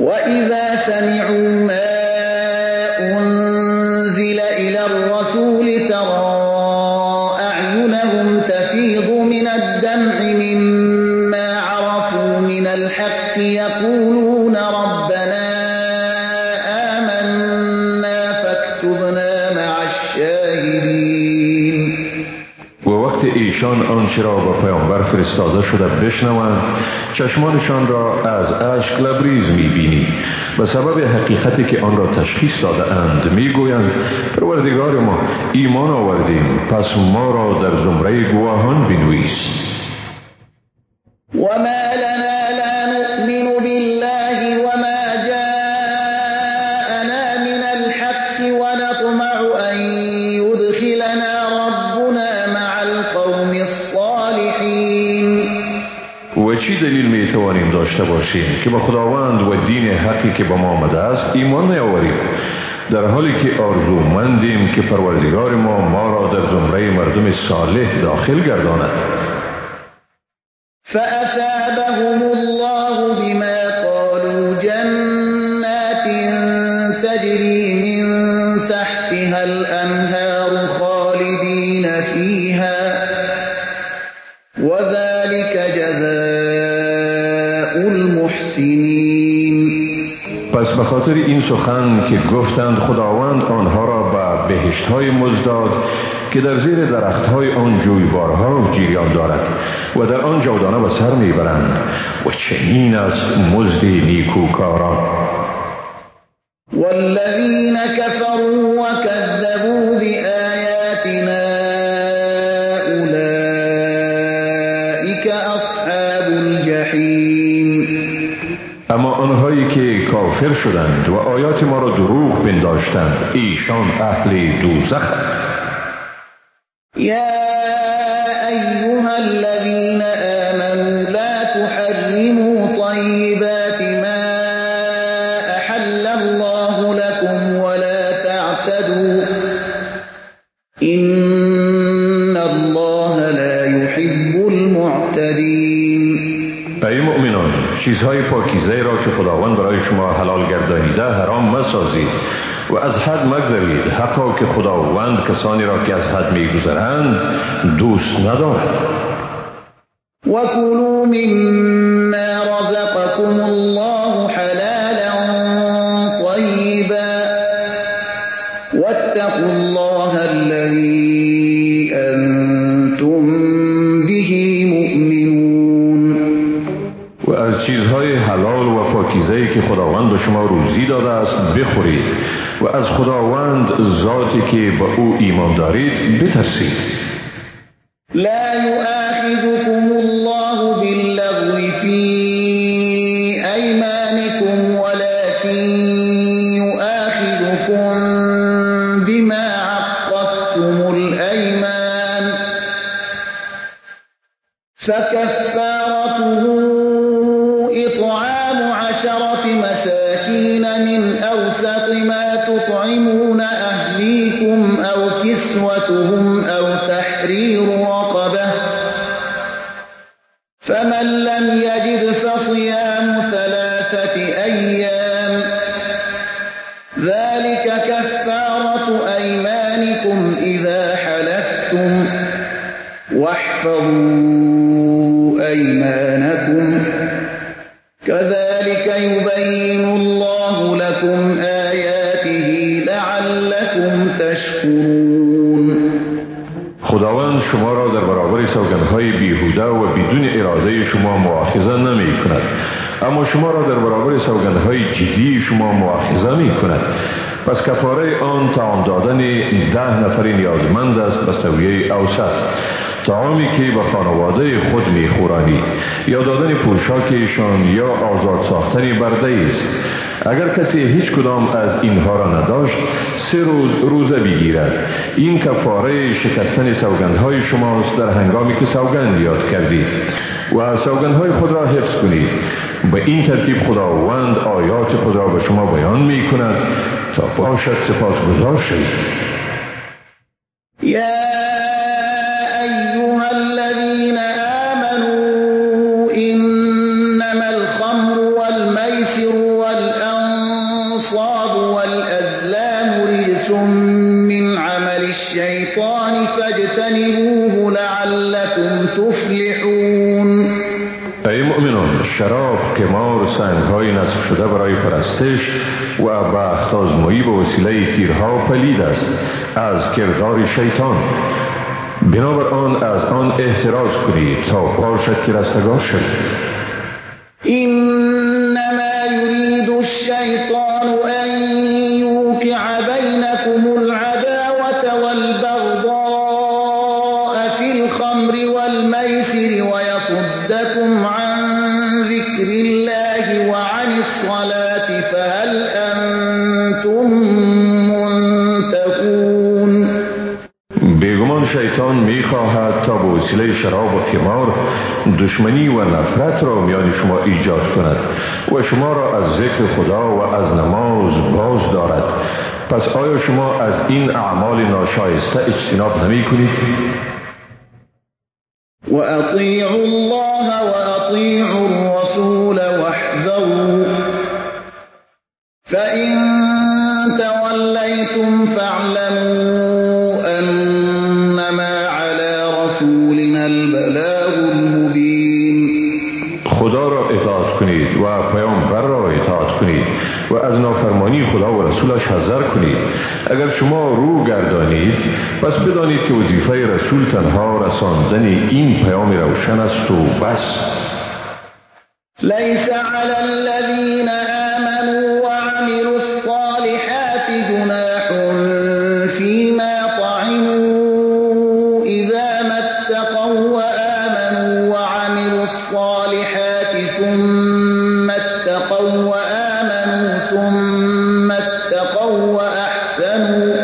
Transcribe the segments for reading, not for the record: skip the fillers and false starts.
وَإِذَا سَمِعُوا مَا أُنزِلَ إِلَى الرَّسُولِ تَرَىٰ أَعْيُنَهُمْ تَفِيضُ مِنَ الدَّمْعِ مِمَّا عَرَفُوا مِنَ الْحَقِّ يَقُولُونَ رَبَّنَا آمَنَّا فَاكْتُبْنَا مَعَ الشَّاهِدِينَ. و وقت ایشان آنچه را با پیامبر فرستاده شده بشنوند، چشمانشان را از اشک لبریز می‌بینی. به سبب حقیقتی که آن را تشخیص داده اند میگویند پروردگار ما، ایمان آوردیم، پس ما را در زمره گواهان بنویس. وَمَا لَنَا لَا نُؤْمِنُ بِاللَّهِ وَمَا جَاءَنَا مِنَ الْحَقِّ وَنَطْمَعُ أَن يُدْخِلَنَا رَبُّنَا مَعَ الْقَوْمِ الصَّالِحِينَ. و چی دلیل می توانیم داشته باشیم که با خداوند و دین حقی که به ما آمده است ایمان نیاوریم، در حالی که آرزومندیم که پروردگار ما را در زمره مردم صالح داخل گرداند. فَأَثَابَهُمُ اللَّهُ بِمَا قَالُوا جَنَّاتٍ تَجْرِي مِن تَحْتِهَا الْأَنْهَارُ خَالِدِينَ فِيهَا وَذَلِكَ جَزَاءُ الْمُحْسِنِينَ. پس به خاطر این سخن که گفتند خداوند آنها را به بهشت‌های مزداد که در زیر درخت‌های آن جویبارها جریان دارد و در آن جاودانه به سر میبرند و چنین است مزد نیکوکاران. والذین کفروا وکذبوا بآیاتنا اولئک اصحاب الجحیم. اما آنهایی که کافر شدند و آیات ما را دروغ پنداشتند ایشان اهل دوزخ. یا ایها الذین آمنوا لا تحرموا طیبات ما احل الله لكم ولا تعتدوا ان الله لا يحب المعتدین. ای مؤمنان، چیزهای پاکیزه را که خداوند برای شما حلال گردانیده حرام مسازید و از حد مگذرید، حقا که خداوند کسانی را که از حد میگذرند دوست ندارد. وَكُلُوا مِمَّا رَزَقَكُمُ اللَّهُ حَلَالًا طَيِّبًا وَاتَّقُوا اللَّهَ الَّذِي أَنْتُمْ بِهِ مُؤْمِنُونَ. و از چیزهای حلال و پاکیزه‌ای که خداوند به شما روزی داده است بخورید و از خداوند ذاتی که به او ایمان دارید بترسید. لا يؤاخذكم الله باللغو في أيمانكم ولكن يؤاخذكم بما عقدتم الأيمان فكفارته إطعام 10 مساكين من أوسط ما تطعمون أهليكم أو كسوتهم أو تحرير رقبة فمن لم يجد فصيام 3 أيام ذلك كفارة أيمانكم إذا حلفتم واحفظوا أيمانكم كذلك يبين الله لكم آياته لعلكم تشكرون. خداوند شما را در برابر سوگندهای بیهوده و بدون اراده شما مؤاخذه نمی کند، اما شما را در برابر سوگندهای جدی شما مؤاخذه می کند. پس کفاره آن طعام دادن 10 نفر نیازمند است به سویه اوسط، طعامی که به خانواده خود میخورانید یا دادن پوشاکشان یا آزاد ساختن برده است. اگر کسی هیچ کدام از اینها را نداشت 3 روز روزه بگیرد. این کفاره شکستن سوگندهای شماست در هنگامی که سوگند یاد کردید و سوگندهای خود را حفظ کنید. به این ترتیب خداوند آیات خود را به شما بیان می کند تا باشد سپاسگزار شوید. یا ایها الذین آمنوا انما الخمر والمیسر والأنصاب فاجتنبوه لعلكم تفلحون. ای مؤمنان، شراب، قمار، سنگ‌های نصب شده برای پرستش و بخت آزمایی به وسیله تیرها پلید است از کردار شیطان. بنابر آن از آن احتراز کنید تا باشد که رستگار شوید. إنما يريد الشيطان أن يوقع بينكم العداوة والبغضاء في الخمر والميسر ويصدكم عن ذكر الله وعن الصلاة فهل أنتم منتهون. بیگمان شیطان می‌خواهد تا به وسیله شراب و خمار دشمنی و نفرت را میان شما ایجاد کند و شما را از ذکر خدا و از نماز باز دارد. پس آیا شما از این اعمال ناشایسته اجتناب نمی کنید؟ وأطيعوا الله وأطيعوا الرسول واحذروا فإن توليتم فاعلموا أنما على رسولنا البلاغ المبين. خدا را اطاعت کنید و پیامبر را اطاعت کنید و از نافرمانی خدا و رسولش حذر کنید. اگر شما رو گردانید پس بدانید که وظیفه رسول تنها رساندن این پیام روشن است و بس. ليس على الذين آمنوا وعملوا الصالحات جناح فيما طعموا إذا ما اتقوا وآمنوا وعملوا الصالحات ثم اتقوا وآمنوا ثم اتقوا وأحسنوا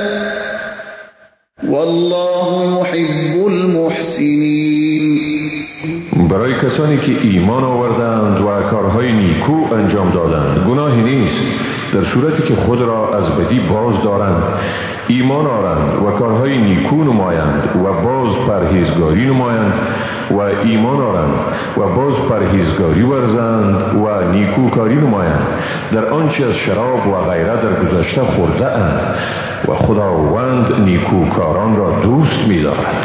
والله يحب المحسنين. برای کسانی که ایمان آوردند و کارهای نیکو انجام دادند گناهی نیست در صورتی که خود را از بدی باز دارند، ایمان آورند و کارهای نیکو نمایند و باز پرهیزگاری نمایند و ایمان آورند و باز پرهیزگاری ورزند و نیکوکاری نمایند در آنچه از شراب و غیره در گذشته خورده اند و خداوند نیکوکاران را دوست می دارد.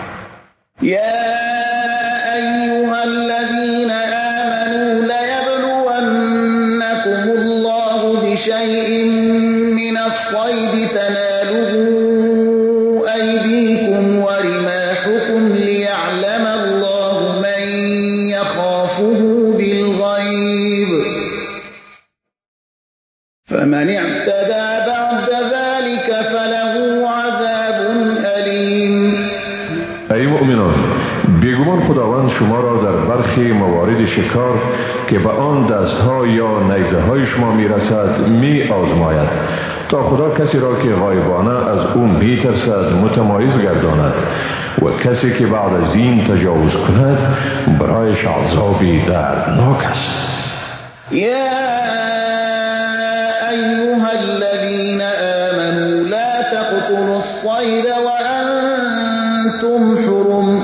أيها الذين آمنوا ليبلونكم الله بشيء من الصيد تناله أيديكم ورماحكم ليعلم الله من يخافه بالغيب فمن اعتدى بعد ذلك فله عذاب أليم. ای مؤمنان، بیگمان خداوند شما را در برخی موارد شکار که به آن دستها یا نیزه های شما می رسد می آزماید تا خدا کسی را که غایبانه از او می ترسد متمایز گرداند و کسی که بعد از این تجاوز کند برایش عذابی دردناک است. أيها الذين آمنوا لا تقتلوا الصيد وأنتم حرم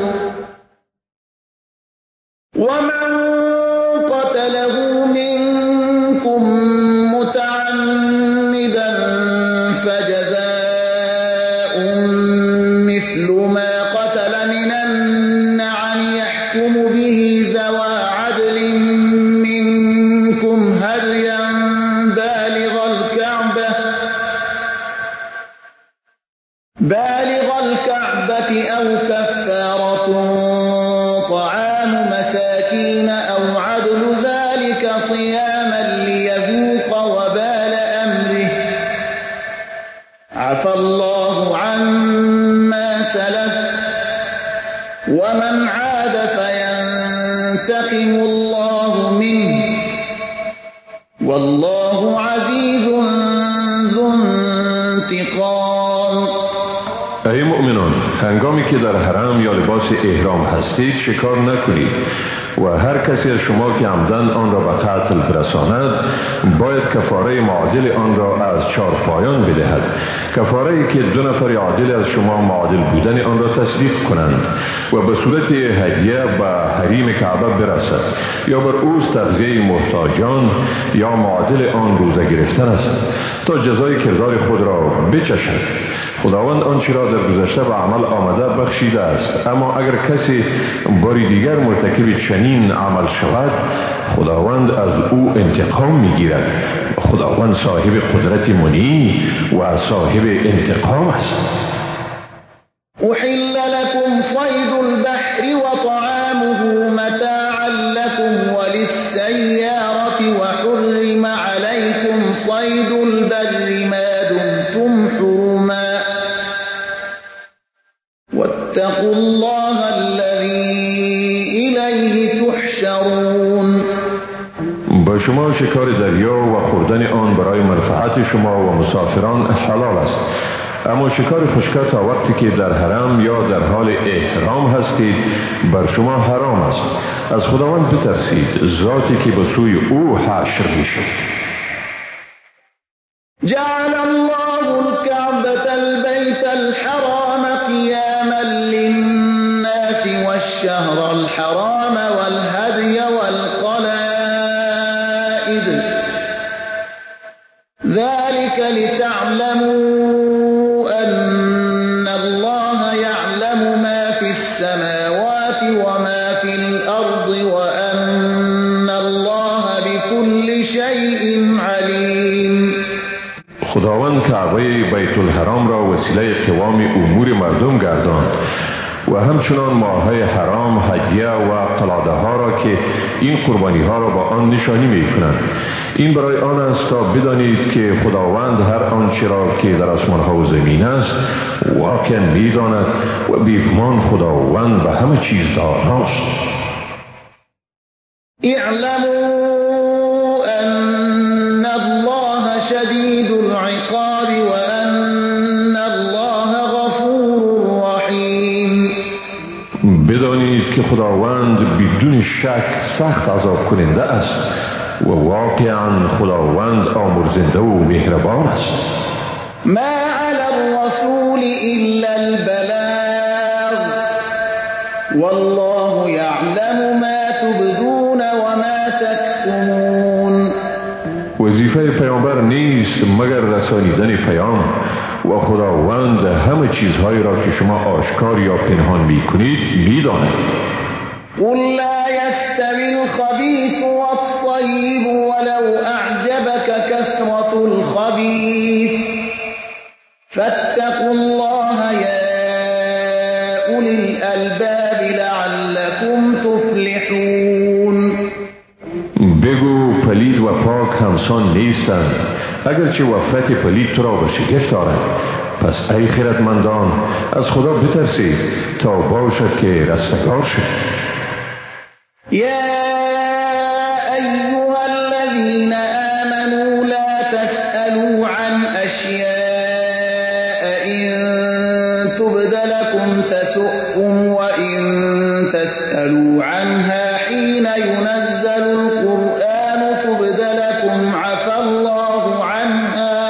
ومن قتله منكم متعمدا فجزاء مثل ما قتل من النعم يحكم به ذوى عدل منكم هديا بالغ الكعبة أو كفارة طعام مساكين أو عدل ذلك صياما ليذوق وبال أمره عفى الله عما سلف ومن عاد فينتقم الله منه والله عزيز ذو انتقام. ای مؤمنان، هنگامی که در حرم یا لباس احرام هستید شکار نکنید و هر کسی از شما که عمدن آن را به قتل برساند باید کفاره معادل آن را از چارپایان بدهد، کفاره که 2 نفر عادل از شما معادل بودن آن را تصدیق کنند و به صورت هدیه به حریم کعبه برسد یا بر اوست تغذیه محتاجان یا معادل آن روزه گرفتن است تا جزای کردار خود را بچشد. خداوند آنچه را در گذشته به عمل آمده بخشیده است، اما اگر کسی باری دیگر مرتکب چنین عمل شود خداوند از او انتقام میگیرد. خداوند صاحب قدرت منی و صاحب انتقام است. أحل لكم صيد البحر وطعامه متاعا لكم وللسيارة وحرم عليكم صيد البر ما دمتم حرما واتقوا الله الذي إليه تحشرون. با شما شکار دریا و خوردن آن برای منفعت شما و مسافران حلال است، اما شکار خشک تا وقتی که در حرم یا در حال احرام هستید بر شما حرام است. از خداوند بترسید، ذاتی که به سوی او حشر میشید. جعل الله الكعبة البيت الحرام قياما للناس والشهر الحرام والهدي والقلائد ذلك لتعلموا أن الله يعلم ما في السماوات وما في الأرض وأن الله بكل شيء عليم. خداوند کعبه بیت الحرام را وسیله قوام امور مردم گرداند و همچنان ماههای حرام، هدیه و قلاده ها را که این قربانی ها را با آن نشانی می کنند. این برای آن است تا بدانید که خداوند هر آنچه را که در آسمان ها و زمین است واقعا می داند و بیگمان خداوند به همه چیز داناست. اعلموا ان الله شدید العقاب وان الله غفور رحیم. بدانید که خداوند بدون شک سخت عذاب کننده است و واقعا خداوند آمرزنده و مهربان است. ما علی الرسول الا البلاغ والله یعلم ما تبدون و ما تکتمون. وظیفه پیامبر نیست مگر رسانیدن پیام و خداوند همه چیزهایی را که شما آشکار یا پنهان می کنید می داند. قل لا يستوي الخبيث والطيب ولو أعجبك كثرة الخبيث فاتقوا الله يا أولي الألباب لعلكم تفلحون. بگو پلید و پاک همسان نیستند، اگرچه وفرت پلید تو را به شگفت آرد. پس ای خردمندان از خدا بترسید تا باشد که رستگار شد. يا أيها الذين آمنوا لا تسألوا عن أشياء إن تبد لكم تسؤكم وإن تسألوا عنها حين ينزل القرآن تبد لكم عفى الله عنها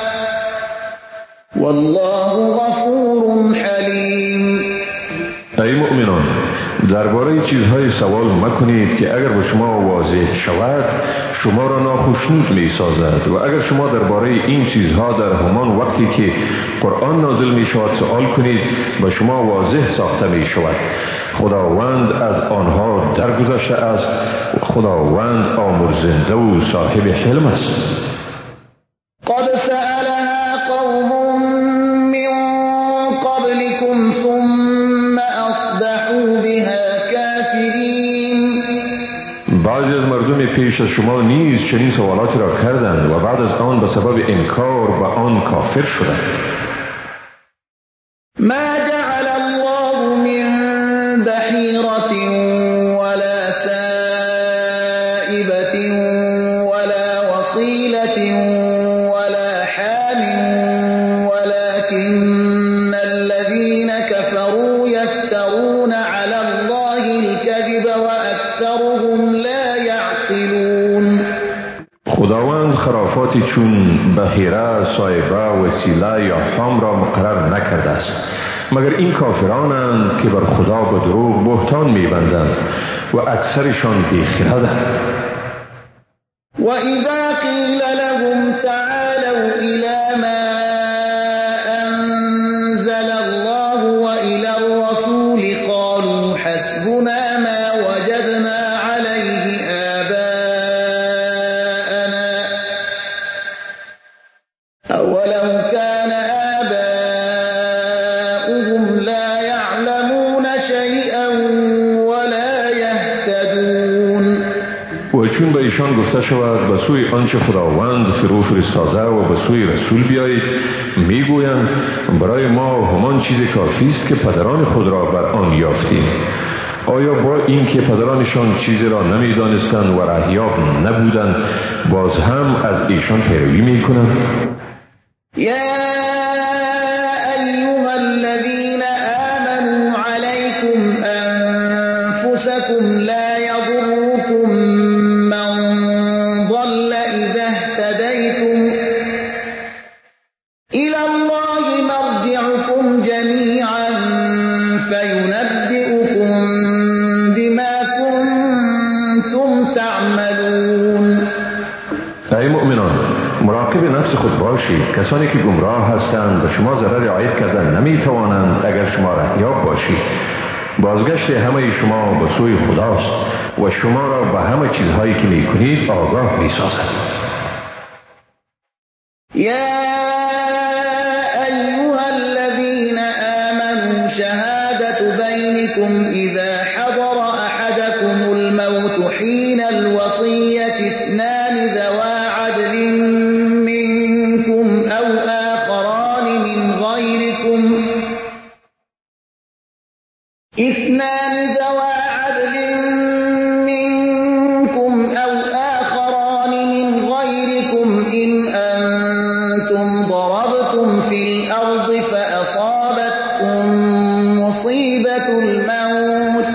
والله غفور حليم. ای مؤمنان درباره چیزهای سوال مکنید که اگر به شما واضح شود شما را ناخوشنود می سازد و اگر شما درباره این چیزها در همان وقتی که قرآن نازل می شود سوال کنید به شما واضح ساخته می شود. خداوند از آنها درگذشته است و خداوند آمرزنده و صاحب حلم است. قد سألها قوم من قبلكم ثم أصبحوا بها كافرين. بعضی از مردم پیش از شما نیز چنین سوالاتی را کردند و بعد از آن به سبب انکار به آن کافر شدند. ما جعل الله من بحيرة ولا سائبة ولا وصيلة ولا حام ولكن الذين كفروا يفترون على الله الكذب وأكثرهم لا يعقلون. خداوند خرافاتی چون بحیره، سایبه، وسیله یا حام را مقرر نکرده است مگر این کافرانند که بر خدا به دروغ بهتان می‌بندند و اکثرشان بی‌خردند. وَإِذَا قِيلَ لَهُمْ تَعَالَوْا إِلَى مَا گفته شود به سوی آنچه خداوند فرو فرستاده و به سوی رسول بیایید، میگویند برای ما همان چیز کافی است که پدران خود را بر آن یافتیم. آیا با این که پدرانشان چیزی را نمیدانستند و رهیاب نبودند باز هم از ایشان پیروی میکنند؟ لا يضركم من ضل إذا اهتديتم إلى الله مرجعكم جميعا فينبئكم بما كنتم تعملون. ای مؤمنان، مراقب نفس خود باشید. کسانی که گمراه هستند به شما ضرر عاید کردن نمیتوانند اگر شما رهیاب باشید. بازگشت همه شما به سوی خداست و شما را به همه چیزهایی که میکنید آگاه میسازد. یا ایها الذین آمنوا شهادة بینکم اذا حضر احدکم الموت حین الوصیة اثنان ذوا عدل منکم او آخران من غیرکم إن أنتم ضربتم في الأرض فأصابتكم مصيبة الموت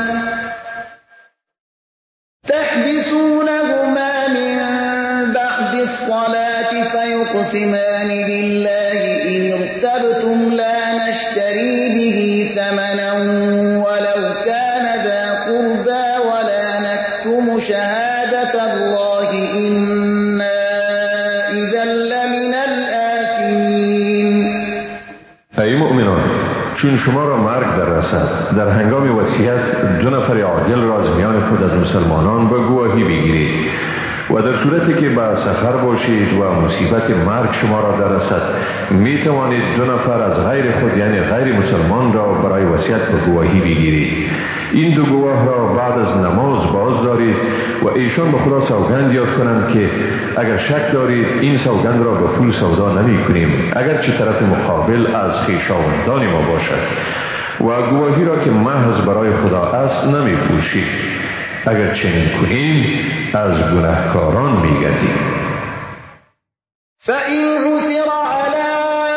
تحبسونهما من بعد الصلاة فيقسمان بالله إن ارتبتم لا نشتري به ثمنا ولو كان ذا قربى ولا نكتم شهادة الله إنا إذا لمن الآثمين. ای مؤمنان، چون شما را مرگ در رسد در هنگام وصیت دو نفر عادل را از میان خود از مسلمانان به گواهی بگیرید و در صورتی که به سفر باشید و مصیبت مرگ شما را در رسد می توانید دو نفر از غیر خود یعنی غیر مسلمان را برای وصیت به گواهی بگیرید. این دو گواه را بعد از نماز باز دارید و ایشان به خدا سوگند یاد کنند که اگر شک دارید این سوگند را به پول سودا نمی کنیم اگرچه طرف مقابل از خویشاوندان ما باشد و گواهی را که محض برای خدا است نمی پوشید. اگر چنین کنیم از گناهکاران می گردیم. فَإِنْ عُثِرَ عَلَىٰ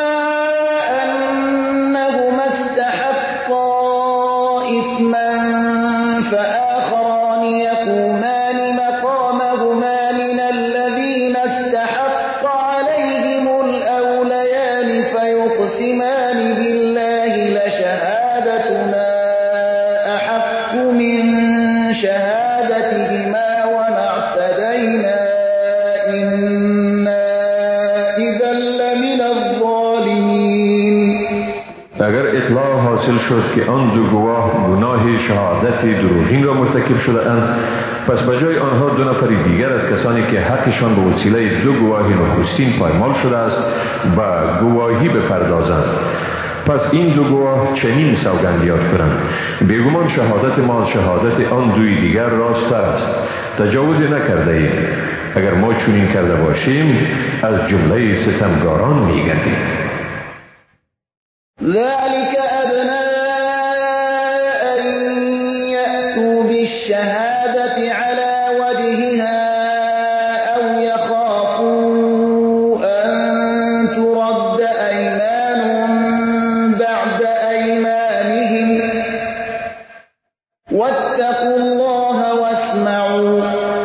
أَنَّهُمَا اسْتَحَقَّا إِثْمًا فَآخَرَانِ يَقُومَانِ مَقَامَهُمَا مِنَ الَّذِينَ استحق عليهم الأوليان فيقسمان بالله لشهادتنا أحق من شهادتهما وما اعتدينا إنا إذا لمن الظالمين. اگر اطلاع حاصل شد که آن دو گواه گناه شهادت دروغین را مرتکب شده اند، پس به جای آنها دو نفر دیگر از کسانی که حقشان به وسیله دو گواه نخستین پایمال شده است به گواهی بپردازند. پس این دو گواه چنین سوگند یاد کنند: بیگمان شهادت ما شهادت آن دوی دیگر راست‌تر است. تجاوز نکرده ایم. اگر ما چنین کرده باشیم از جمله ستمگاران می‌گردیم. ذلك أدنى أن يأتوا بالشهادة على وجهها أو يخافوا أن ترد أيمان بعد أيمانهم واتقوا الله واسمعوا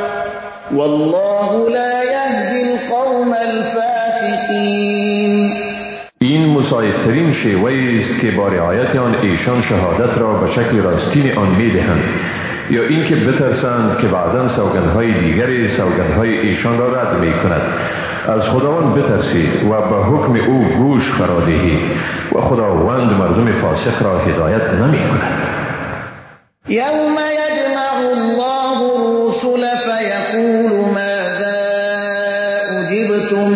والله لا يهدي القوم الفاسقين. این مساعدترین شیوه‌ای است که با رعایت آن ایشان شهادت را به شکل راستین آن می‌دهند، یا اینکه بترسند که بعداً سوگندهای دیگری سوگندهای ایشان را رد می‌کند. از خداوند بترسید و به حکم او گوش فرا دهید و خداوند مردم فاسق را هدایت نمی‌کند. یوم یجمع الله الرسل فیقول ماذا اجبتم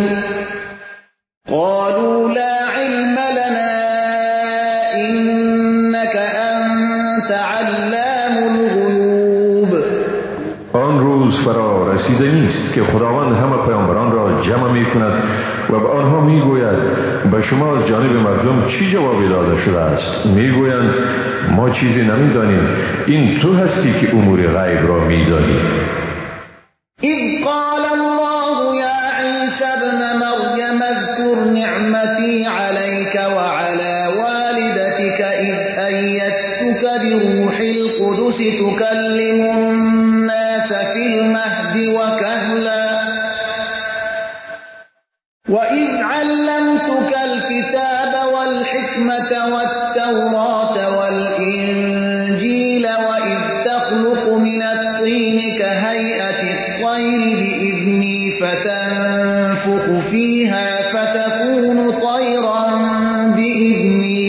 قالوا لا علم لنا إنك أنت علام الغیوب. آن روز فرا رسیده نیست است که خداوند همه پیامبران را جمع می کند و به آنها می گوید به شما از جانب مردم چی جوابی داده شده است؟ می گویند ما چیزی نمی دانیم، این تو هستی که امور غیب را می دانی. اذ قال الله یا عیسی ابن مریم اذکر نعمتی علیک وعلى والدتك اذ ایدتک بروح القدس تکلم الناس في المهد وكهلا وإذ علمتك الكتاب والحكمة والتوراة والإنجيل وإذ تخلق من الطين كهيئة الطير بإذني فتنفخ فيها فتكون طيرا بإذني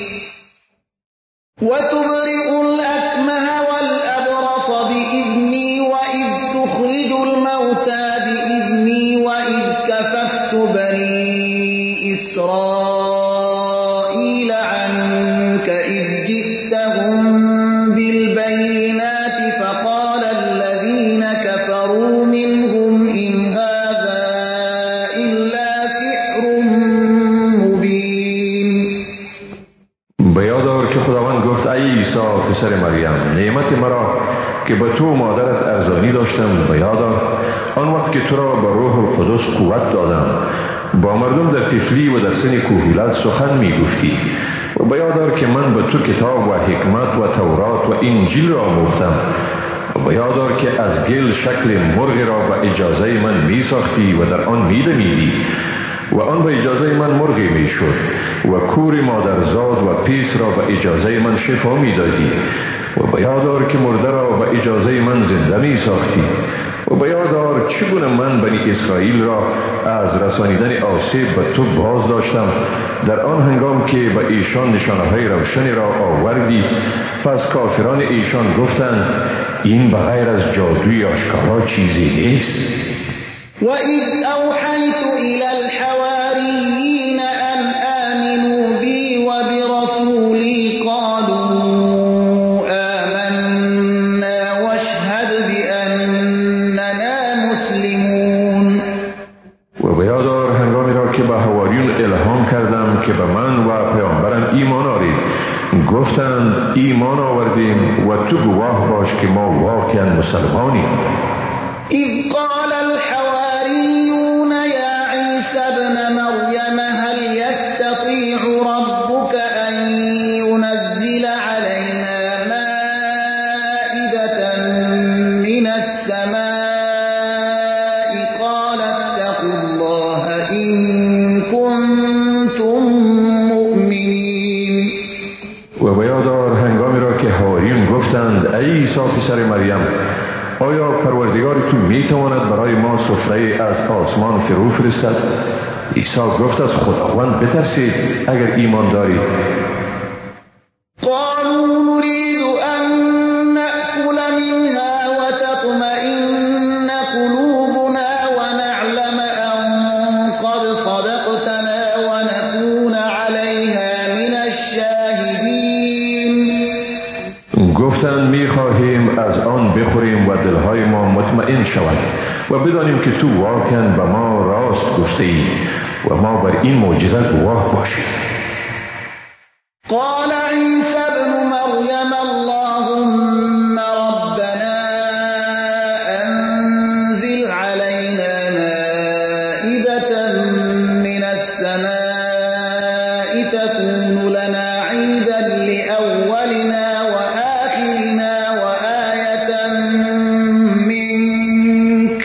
وتبرئ الأكمه والأبرص بإذني وإذ تخرج الموتى بإذني وإذ كففت بني إسرائيل عنك إذ جئتهم بالبينات فقال الذين كفروا منهم إن هذا إلا سحر مبين. بیادار که خداوند گفت ای عیسی پسر مریم نعمت مرا که به تو مادرت ارزانی داشتم بیادار آن وقت که تو را به روح القدس قوت دادم با مردم در طفلی و در سن کهولت سخن می گفتی و بیادار که من به تو کتاب و حکمت و تورات و انجیل را آموختم و بیادار که از گل شکل مرغ را به اجازه من می ساختی و در آن می دمیدی و آن به اجازه من مرغی می شد و کور مادرزاد و پیس را به اجازه من شفا می دادی و بیادار که مرده را به اجازه من زنده می ساختی و بیادار چگونه من بنی اسرائیل را از رسانیدن آسیب به تو باز داشتم در آن هنگام که به ایشان نشانه‌های روشنی را آوردی. پس کافران ایشان گفتند این بغیر از جادوی آشکارا چیزی نیست. وَإِذْ أَوْحَيْتُ إِلَى الْحَوَارِيِّينَ أَنْ آمِنُوا بِي وَبِرَسُولِي قَالُوا آمَنَّا وَاشْهَدْ بِأَنَّنَا مُسْلِمُونَ. و بیادار هنگامی را که به حواریون الهام کردم که به من و پیامبرم ایمان آرید گفتند ایمان آوردیم و تو گواه باش که ما واقعا مسلمانیم. إذ قال الحواريون يا عيسى ابن مريم هل يستطيع ربك أن ينزل علينا مائدة من السماء قال اتقوا الله إن كنتم مؤمنين. و بیادار هنگامی را که حواریون گفتند ای عیسی پسر مریم آیا پروردگار تو می تواند برای ما سفره از آسمان فرو فرستد؟ عیسی گفت از خداوند بترسید اگر ایمان دارید. قالوا نريد أن نأكل منها وتطمئن قلوبنا ونعلم أن قد صدقتنا ونكون عليها من الشاهدين. گفتند می خواهیم از آن بخوریم و دلهای ما مطمئن شود و بدانیم که تو واقعا به ما راست گفته ای و ما بر این معجزه گواه باشیم. قال عيسى ابن مريم اللهم ربنا أنزل علينا مائدة من السماء تكون لنا عيدا لأولنا وآخرنا وآية منك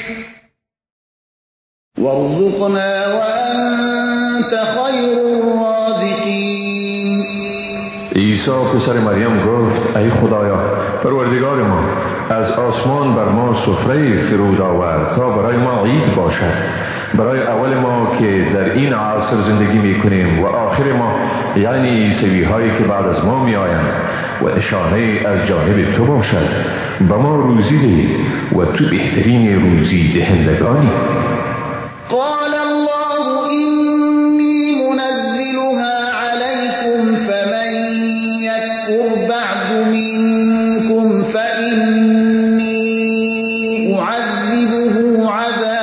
وارزقنا وأنت خير الرازقين. عیسی پسر مریم گفت ای خدایا پروردگار ما از آسمان بر ما سفره فرود آورد تا برای ما عید باشد برای اول ما که در این عصر زندگی می کنیم و آخر ما یعنی عیسوی هایی که بعد از ما می آیند و نشانه از جانب تو باشد به ما روزی ده و تو بهترین روزی دهندگانی. قال الله إني منزلها عليكم فمن يكفر بعد منكم فإني أعذبه عذابا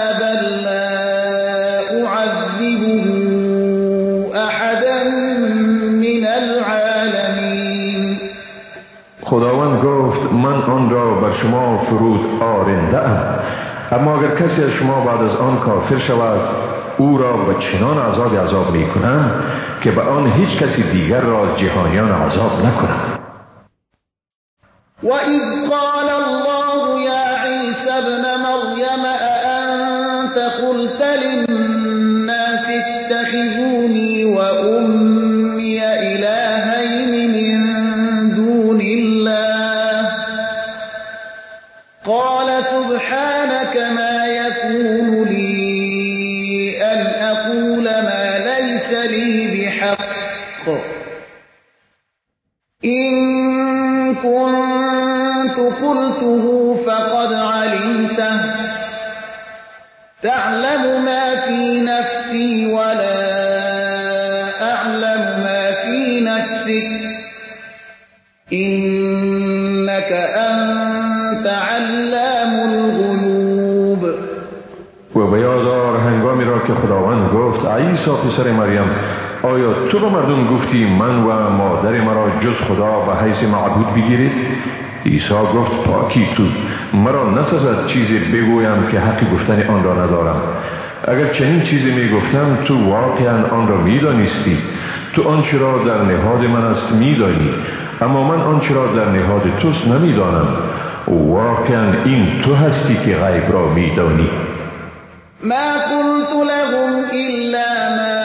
بر شما فرود آرنده ام. اما اگر کسی از شما بعد از آن کافر شود او را به چنان عذاب می کنم که به آن هیچ کسی دیگر را جهانیان عذاب نکنم. وَإِذْ قَالَ اللَّهُ يَا عِيسَى ابْنَ مَرْيَمَ أَأَنْتَ قُلْتَ لِلنَّاسِ اتَّخِذُونِي وَأُمِّيَ إِلَٰهَيْنِ مِن دُونِ اللَّهِ قَالَ سُبْحَانَكَ مَا يَكُونُ لِي أَنْ أَقُولَ مَا لَيْسَ لِي بِحَقٍّ إِن كنت قلته فقد علمته تعلم ما في نفسي ولا أعلم ما في نفسك إنك أنت علام الغيوب. و به یاد آر هنگامی را که خداوند گفت عیسی پسر مریم آیا تو به مردم گفتی من و مادر مرا جز خدا به حیث معبود بگیرید؟ عیسی گفت پاکی تو، مرا نسزد چیزی بگویم که حقی گفتن آن را ندارم. اگر چنین چیزی می گفتم تو واقعا آن را می دانستی. تو آنچه را در نهاد من است می دانی، اما من آنچه را در نهاد توست نمی دانم. واقعا این تو هستی که غیب را می دانی. ما قلت لهم إلا ما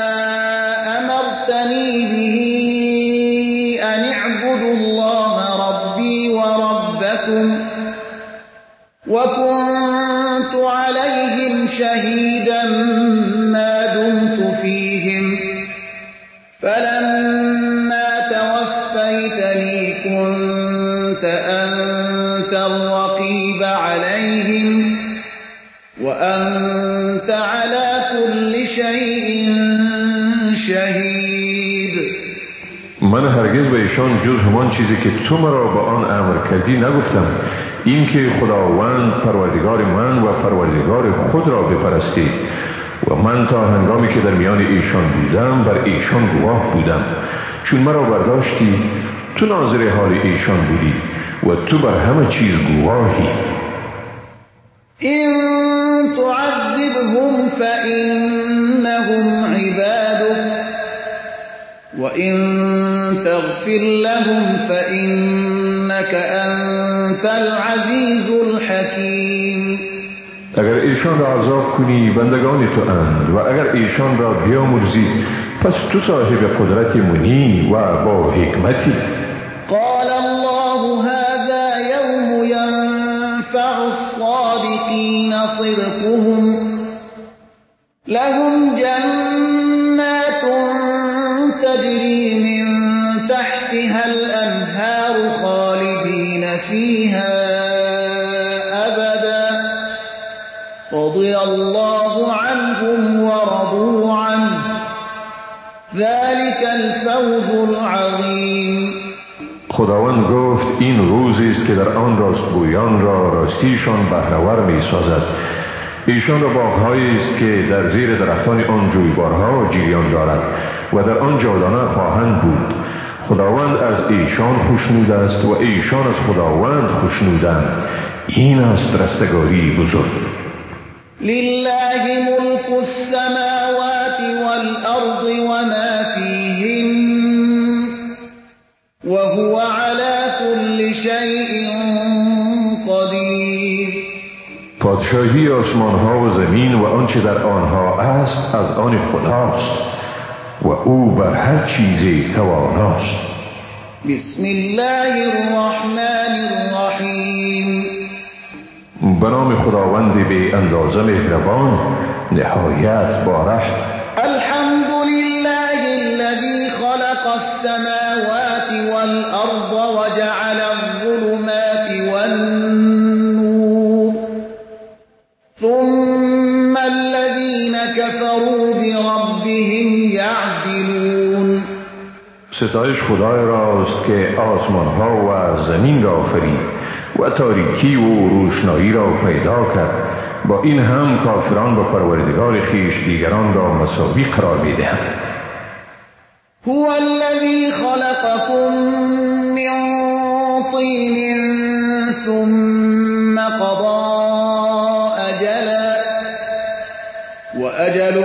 أمرتني به أن اعبدوا الله ربي وربكم وكنت عليهم شهيدا ما دمت فيهم فلما توفيتني كنت أنت الرقيب عليهم وأنت على كل شيء شهید. من هرگز به ایشان جز همان چیزی که تو مرا به آن امر کردی نگفتم، این که خداوند پروردگار من و پروردگار خود را بپرستید و من تا هنگامی که در میان ایشان بودم بر ایشان گواه بودم. چون مرا برداشتی تو ناظر حال ایشان بودی و تو بر همه چیز گواهی. إن تعذبهم فإنهم عبادك وإن تغفر لهم فإنك أنت العزيز الحكيم. اگر ایشان را عذاب کنی بندگان تو اند و اگر ایشان را بیامرزی پس تو صاحب قدرت منی و با حکمتی. قال الله هذا يوم ينفع الصادقين صدقهم لهم جنات تجري من تحتها الأنهار خالدين فيها أبدا رضي الله عنهم ورضوا عنه ذلك الفوز العظيم. خداوند گفت این روزی است که در آن راستگویان را راستیشان بهره‌ور می‌سازد. ایشان را باغ‌هایی است که در زیر درختان آن جویبارها جریان دارد و در آن جاودانه خواهند بود. خداوند از ایشان خوشنود است و ایشان از خداوند خوشنودند. این است رستگاری بزرگ. لله ملك السماوات والأرض وما فيهن وهو على كل شيء قدیر. پادشاهی آسمان ها و زمین و آنچه در آنها است از آن خداست و او بر هر چیزی تواناست. بسم الله الرحمن الرحیم. به نام خداوند بی اندازه مهربان نهایت بارحم. الحمد لله الذي خلق السماوات والأرض وجعل الظلمات والنور ثم الذين كفروا بربهم يعدلون. ستایش خدای راست که آسمان ها و زمین را آفرید و تاریکی و روشنایی را پیدا کرد. با این هم کافران با پروردگار خویش دیگران را مساوی قرار می‌دهند. هو الذي خلقكم من طين ثم وأجل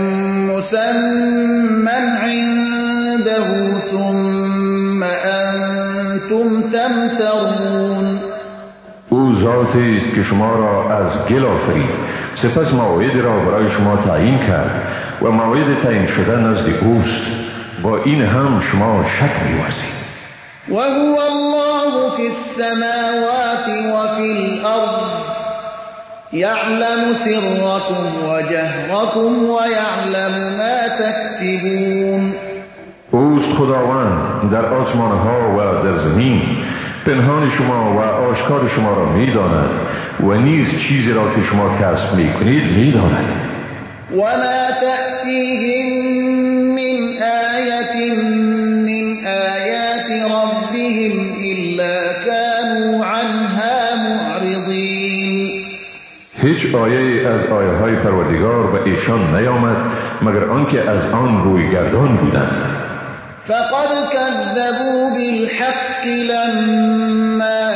مسمى عنده ثم أنتم تمترون. او ذاتی است که شما را از گل آفرید، سپس موعدی را برای شما تعیین کرد و موعد تعیین شده نزد اوست. با این هم شما شک می‌ورزید. وهو الله في السماوات وفي الأرض يعلم سركم وجهركم ويعلم ما تكسبون. اوست خداوند در آسمانها و در زمین، پنهان شما و آشکار شما را می‌داند و نیز چیزی را که شما کسب می‌کنید می‌داند. وما تأتيهم من آية من آيات ربهم إلا كانوا عنها معرضين. هیچ آیه از آیه‌های پروردگار به ایشان نیامد مگر آنکه از آن روی گردان بودند. فقد كذبوا بالحق لما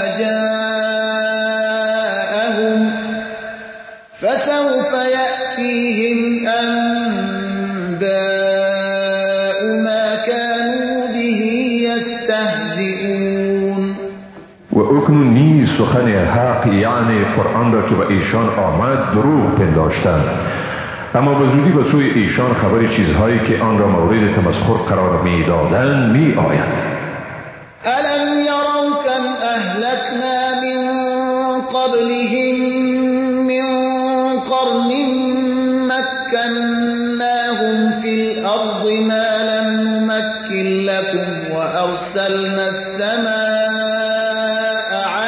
جاءهم فسوف يأتيهم أنباء ما كانوا به يستهزئون. و اکنون نیز سخن حق یعنی قرآن را که به ایشان آمد دروغ پنداشتند، اما به زودی به سوی ایشان خبر چیزهایی که آن را مورد تمسخر قرار می‌دادند می‌آید. ألم يروا كم أهلكنا من قبلهم من قرن مكناهم في الأرض ما لم نمكن لكم وأرسلنا السماء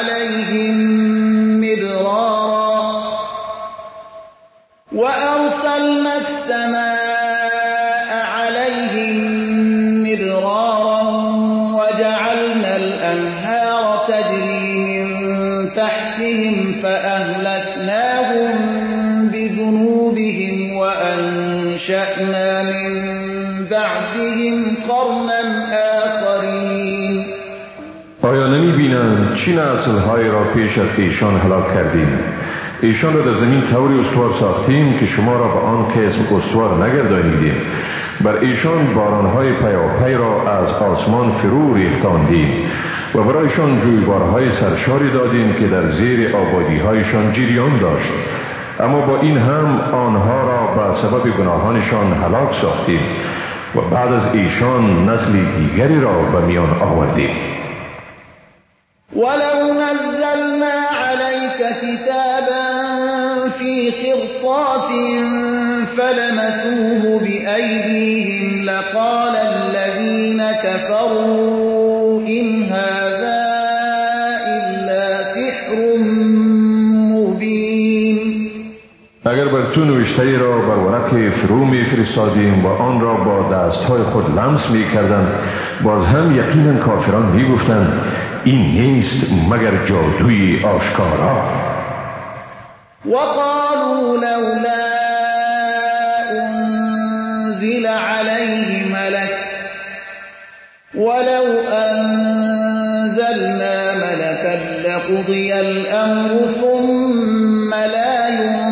عليهم مدرارا وجعلنا الأنهار تجري من تحتهم فأهلكناهم بذنوبهم وأنشأنا من بعدهم قرنا آخرین. آیا نمی بینند چی نسل‌های را پیش از ایشان هلاک کردیم؟ ایشان را در زمین طوری استوار ساختیم که شما را به آن قسم استوار نگردانیدیم. بر ایشان بارانهای پیاپی را از آسمان فرو ریختاندیم و برایشان جویبارهای سرشاری دادیم که در زیر آبادی‌هایشان جریان داشت. اما با این هم آنها را به سبب گناهانشان هلاک ساختیم و بعد از ایشان نسل دیگری را به میان آوردیم. ولو نزلنا عليك كتابا في قرطاس فلمسوه بأيديهم لقال الذين كفروا إن هذا إلا سحر مبين. اگر بر تو نوشته را بر ورق فرو می فرستادیم و آن را با دستهای خود لمس می کردند، باز هم یقینا کافران می گفتند این نیست مگر جادوی آشکارا. وقالوا لولا أنزل عليه ملك ولو أنزلنا ملكا لقضي الأمر ثم لا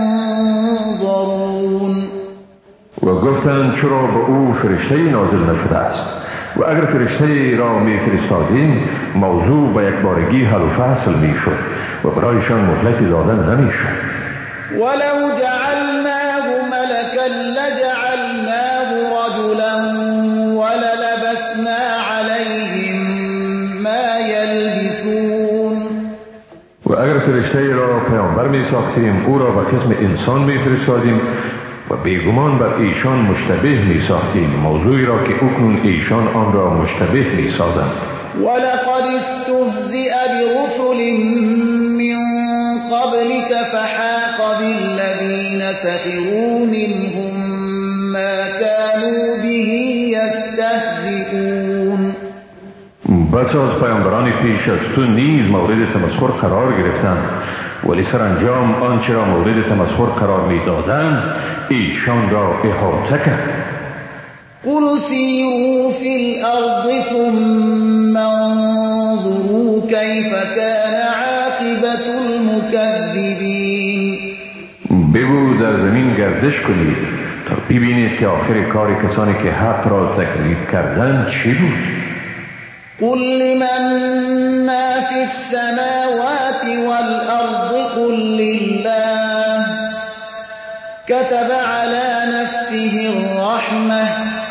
ينظرون. و گفتند چرا به او فرشته نازل نشده است؟ و اگر فرشته را می فرستادیم موضوع به یک بارگی حل و فصل می شد و برایشان مهلتی دادن نمی شد. ولو جعلناه ملكا لجعلناه رجلا وللبسنا عليهم ما يلبسون. و اگر فرشته را پیامبر می ساختیم او را به قسم انسان می فرستادیم و بیگمان بر ایشان مشتبه می ساختیم موضوعی را که اکنون ایشان آن را مشتبه می سازند. ولقد استهزئ برسل من قبلك فحاق بالذين سخروا منهم ما كانوا به يستهزئون. بس از پیامبران پیش از تو نیز مورد تمسخر قرار گرفتند، ولی سرانجام آنچه را مورد تمسخر قرار می دادند ایشان را احاطه کرد. قل سیروا فی الارض ثم انظروا کیف کان عاقبة المکذبین. بگو در زمین گردش کنید ببینید که آخر کار کسانی که حق را تکذیب کردند چی بود؟ قل لمن ما في السماوات والأرض قل لله كتب على نفسه الرحمة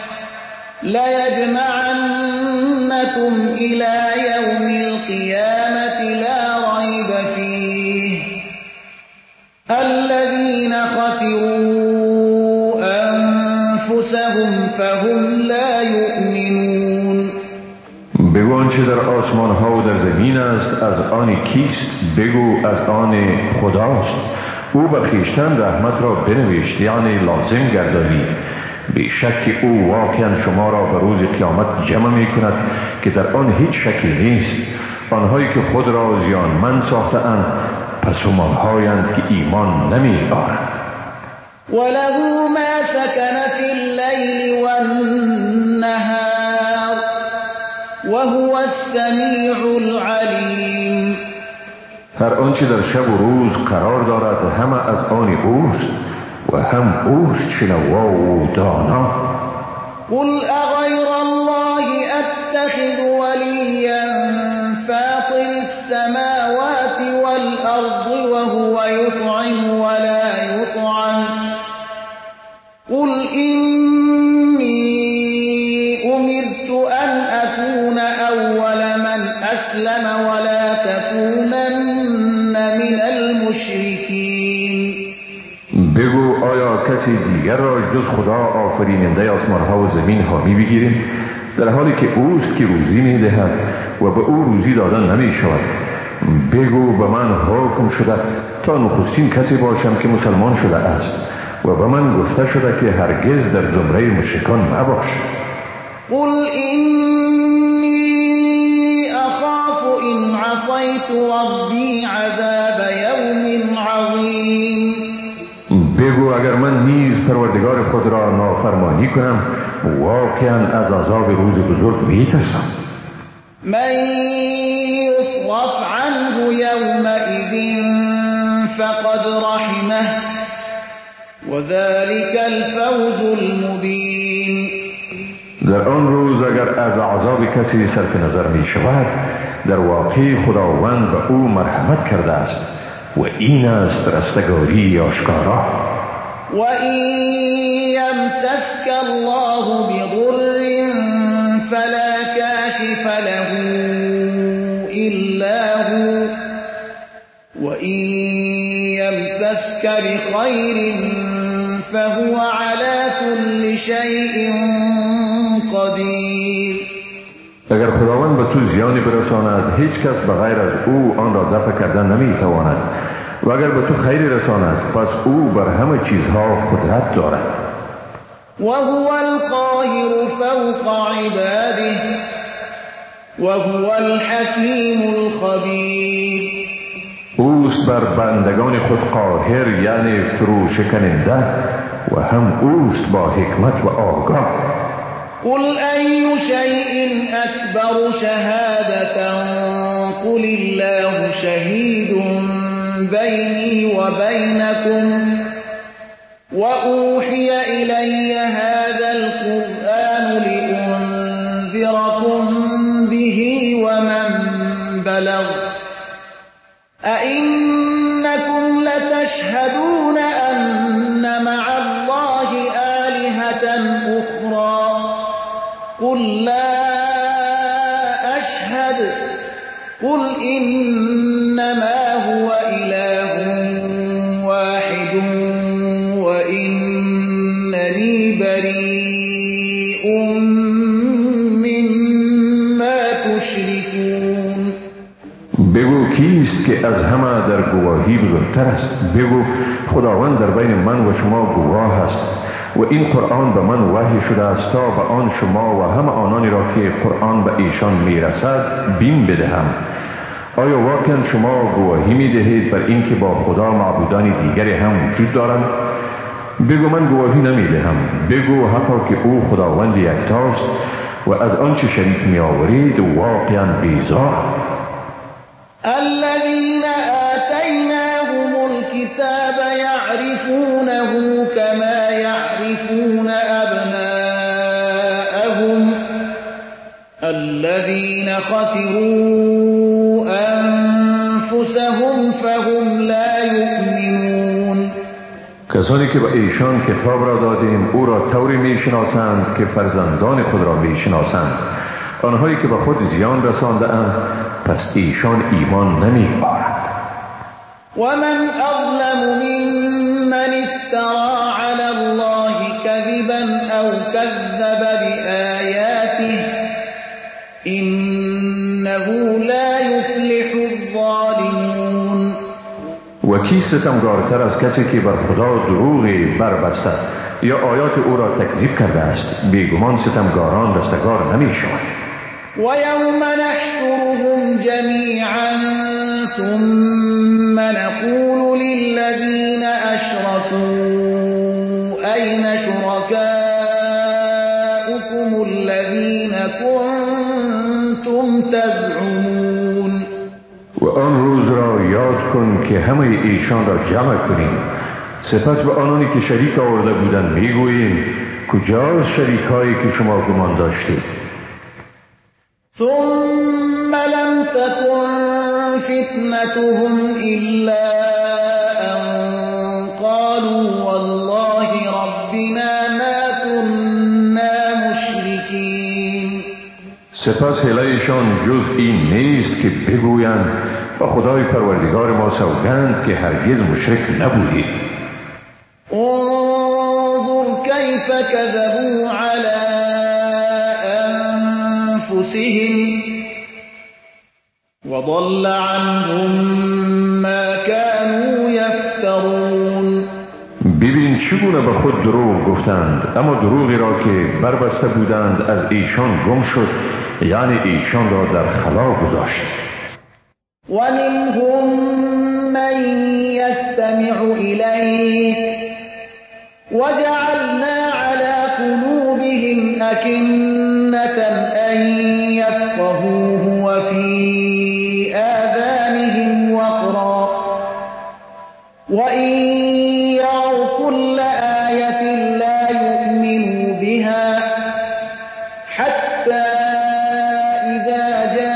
ليجمعنكم إلى يوم القيامة لا ريب فيه الذين خسروا أنفسهم فهم لا يؤمنون. بگو آنچه در آسمان ها و در زمین است از آن کیست؟ بگو از آن خداست. او به خویشتن رحمت را بنوشت، یعنی لازم گردانید. بیشک او واقعا شما را به روز قیامت جمع می کند که در آن هیچ شکی نیست. آنهایی که خود را زیانمند ساخته اند پس همانهایند که ایمان نمی آورند. وله ما سكن في الليل والنهار وهو السميع العليم. هر آنچه در شب و روز قرار دارد همه از آن اوست و هم اوست شنوا و دانا. قل اغیر الله اتخذ ولیا فاطر السماوات والارض وهو يطعم ولا يطعم قل إني أمرت أن أكون أول من أسلم ولا تكونن من المشركين. بگو آیا کسی دیگر را جز خدا آفریننده آسمان ها و زمین حامی بگیریم در حالی که اوست که روزی می دهد و به او روزی دادن نمی شود. بگو به من حکم شده تا نخستین کسی باشم که مسلمان شده است و به من گفته شده که هرگز در زمره مشرکان مباش. قل إني أخاف إن عصيت ربي عذاب يوم عظيم. بگو اگر من نیز پروردگار خود را نافرمانی کنم واقعا از عذاب روز بزرگ می ترسم. من يصرف عنه يومئذ فقد رحمه وذلك الفوز المبين. در آن روز اگر از عذاب کسی صرف نظر می شود در واقع خداوند به او مرحمت کرده است و این است رستگاری آشکارا. و این یمسسک الله بضر فلا کاشف له الا هو و این یمسسک بخیر فهو على كل شيء قدیر. اگر خداوند به تو زیانی برساند هیچ کس بغیر از او آن را دفع کردن نمی تواند و اگر به تو خیری رساند پس او بر همه چیزها قدرت دارد. و هو القاهر فوق عباده و هو الحکیم الخبیر. اوست بر بندگان خود قاهر یعنی فروشکننده و هم اوست با حکمت و آگاه. قل أي شيء أكبر شهادة قل الله شهيد بيني وبينكم وأوحي إلي هذا القرآن لأنذركم به ومن بلغ أئنكم لتشهدون أن مع الله آلهة أخرى قل لا أشهد قل إنما هو إله واحد وإنني بريء مما تشركون. بگو کیست که از همه در گواهی بزرگتر است؟ بگو خداوند در بین من و شما گواه است و این قرآن به من وحی شده است تا به آن شما و همه آنانی را که قرآن به ایشان میرسد بیم بدهم. آیا واقعا شما گواهی میدهید بر این که با خدا معبودان دیگری هم وجود دارند؟ بگو من گواهی نمیدهم. بگو حقا که او خداوند یکتاست و از آنچه شریک میآورید واقعا بیزار. الذين آتيناهم الكتاب يعرفونه كما يعرفون يقتلون أبناءهم الذين خسروا أنفسهم فهم لا یؤمنون. کسانی که به ایشان کتاب را دادیم او را طوری میشناسند که فرزندان خود را میشناسند. آنهایی که به خود زیان رسانده‌اند پس ایشان ایمان نمی‌آورند. ومن أظلم ممن افترى على الله كذبا أو كذب بآياته إنه لا يفلح الظالمون. و کی ستمگارتر از کسی که بر خدا دروغی بربسته یا آیات او را تکذیب کرده است؟ بیگمان ستمگاران رستگار نمی‌شوند. ويوم نحشرهم جميعا ثم نقول للذين أشركوا أين شركاؤكم الذين كنتم تزعمون. و آن روز را یاد کن که همه ایشان را جمع کنیم، سپس به آنانی که شریک آورده بودند میگوییم کجاست شریکایی که شما گمان داشتید؟ ثم لم تكن فتنتهم إلا أن قالوا والله ربنا ما كنا مشركين. سپس حیله‌شان جز این نیست که بگویند با خدای پروردگار ما سوگند که هرگز مشرک نبودیم. انظر كيف كذبوا على أنفسهم وضل عنهم ما كانوا يفترون. ببین چگونه به خود دروغ گفتند، اما دروغی را که بربسته بودند از ایشان گم شد، یعنی ایشان را در خلا گذاشت. ومنهم من يستمع إليك وجعلنا على قلوبهم أكنة أن يفقهوه وفي آذانهم وقرا وإن يروا كل آية لا يؤمنوا بها حتى إذا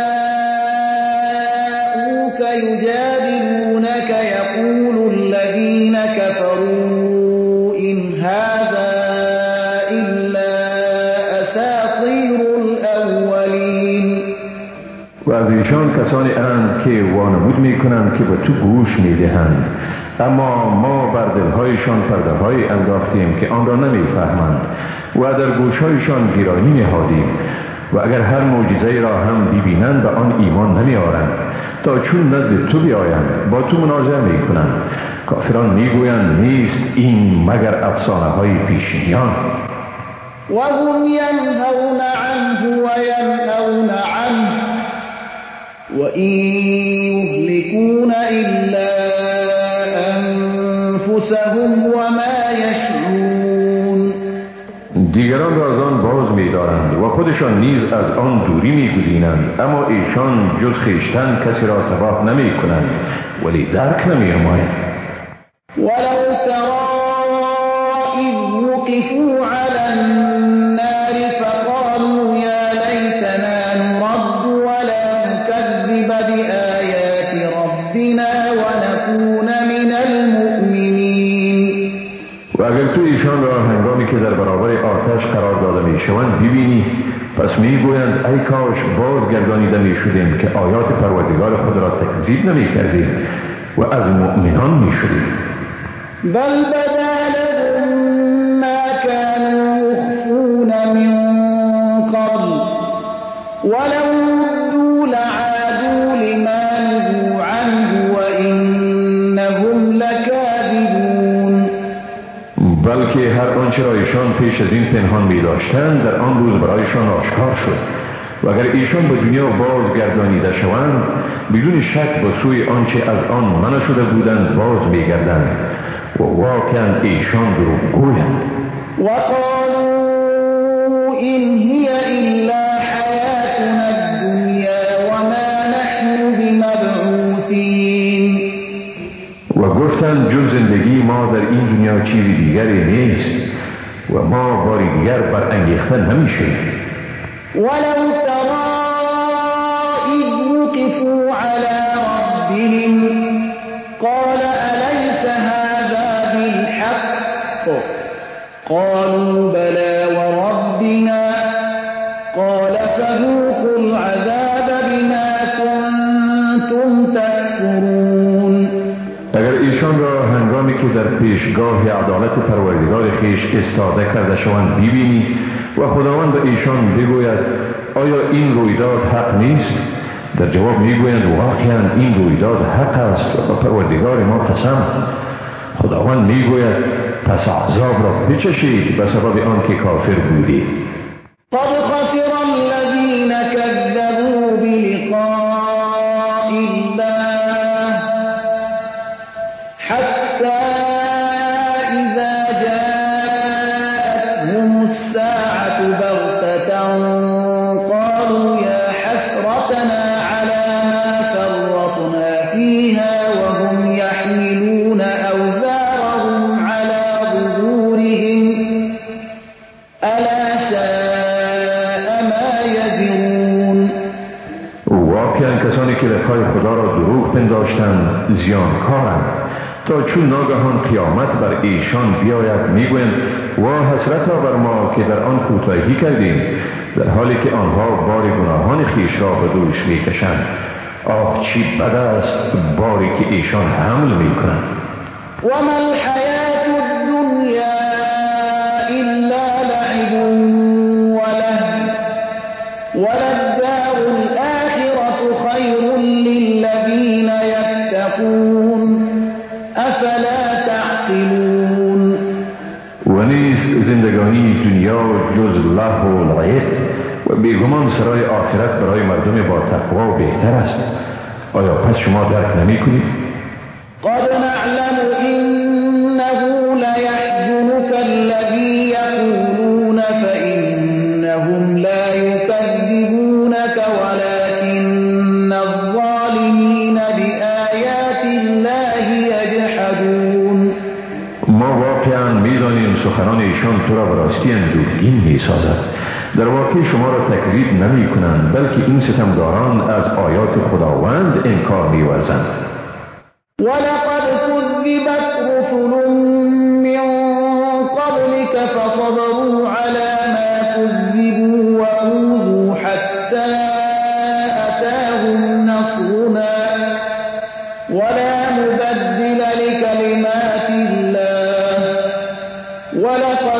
جاءوك يجادلونك يقول الذين كفروا إن هذا إلا أساطير الأولين. و از ایشان کسانی اند که وانمود می کنند که به تو گوش می دهند، اما ما بر دلهایشان پرده های انداختیم که آن را نمی فهمند و در گوشهایشان گرانی نهادیم و اگر هر معجزه را هم ببینند به آن ایمان نمی آورند تا چون نزد تو بیایند با تو منازعه می کنند. کافران می گویند نیست این مگر افسانه های پیشینیان. وهم ينهون عنه وينأون عنه وإن يهلكون إلا أنفسهم وما يشعرون. دیگران را از آن باز می دارند و خودشان نیز از آن دوری می گزینند، اما ایشان جز خویشتن کسی را تباه نمی کنند ولی درک نمی نمایند. ولو ترى إذ وقفوا على النار فقالوا يا ليتنا نرد ولا نكذب بآيات ربنا ونكون من المؤمنين. و اگر تو ایشان را هنگامی که در برابر آتش قرار داده می شوند ببینی پس می گویند ای کاش بازگردانیده می شدیم که آیات پروردگار خود را تکذیب نمی کردیم و از مؤمنان می شدیم. بل بدا لهم ما كانوا يخفون من قبل ولو ردوا لعادوا لما نهوا عنه وإنهم لكاذبون. بلکه هر آنچه را ایشان پیش از این پنهان می داشتند در آن روز برایشان آشکار شد و اگر ایشان به دنیا بازگردانیده شوند بدون شک به سوی آنچه از آن منع شده بودند باز می گردند و واقعا ایشان دروغگویند. وقالوا إن هي إلا حياتنا الدنيا وما نحن بمبعوثين. و گفتند جز زندگی ما در این دنیا چیزی دیگری نیست و و ما باری دیگر برانگیخته نمیشیم. ولو ترى إذ وقفوا على ربهم قال أليس هذا بالحق قالوا بلى وربنا قال فذوقوا العذاب بما كنتم تكفرون. اگر ایشان را هنگامی که در پیشگاه عدالت پروردگار خیش استاده کرده شوند ببینی و خداوند به ایشان بگوید آیا این رویداد حق نیست؟ در جواب میگویند واقعا این رویداد حق است و پروردگار ما قسم. خداوند میگوید پس عذاب را بچشید به سبب آنکه کافر بودید. قد خسر الذين كذبوا بلقاء الله حتى إذا جاءتهم الساعة بغتة قالوا يا حسرتنا على ما فرطنا فيها وهم يحملون أوزارهم على ظهورهم ألا ساء ما يزرون. واقعا کسانی که لقای خدا را دروغ پنداشتند زیانکارند تا چون ناگهان قیامت بر ایشان بیاید میگویند وا حسرتا بر ما که در آن کوتاهی کردیم، در حالی که آنها بار گناهان خیش را به دوش میکشند. آه چی بد است باری که ایشان حمل میکنند. وما الحياة الدنيا إلا لعب ولهو وللدار الآخرة خير للذين يتقون أفلا تعقلون. و نیست زندگانی دنیا جز لهو و لعب و بیگمان سرای آخرت برای مردم با تقوا بهتر است. آیا پس شما درک نمی کنید؟ قد نعلم إنه ليحزنك الذي يقولون فإنهم لا يكذبونك ولكن الظالمين بآيات الله يجحدون. ما واقعا میدانیم سخنان ایشان تو را به راستی اندوهگین میسازد. در واقع شما را تکذیب نمی کنند بلکه این ستمگاران از آیات خداوند انکار می‌ورزند. ولقد كذبت رسل من قبلك فصبروا على ما كذبوا وأوذوا حتى أتاهم نصرنا ولا مبدل لكلمات الله ولقد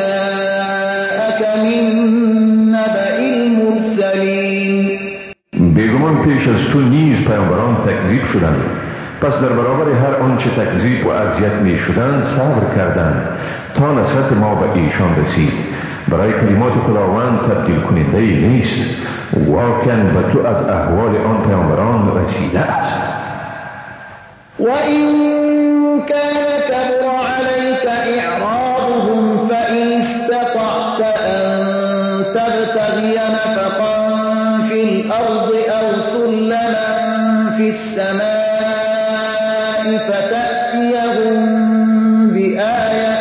جاءك من نبأ المرسلين. بیگمان پیش از تو نیز پیامبران تکذیب شدند، پس در برابر هر آنچه تکذیب و اذیت می شدند صبر کردند تا نصرت ما به ایشان رسید. برای کلمات خداوند تبدیل کننده نیست. واقعا به تو از احوال آن پیامبران رسیده است. وَإِن كَانَ كَبُرَ عَلَيْكَ إِعْرَاضُهُمْ فَإِنِ اسْتَطَعْتَ أَن تَبْتَغِيَ نَفَقًا فِي الْأَرْضِ أَوْ سُلَّمًا فِي السَّمَاءِ فَتَأْتِيَهُم بِآيَةٍ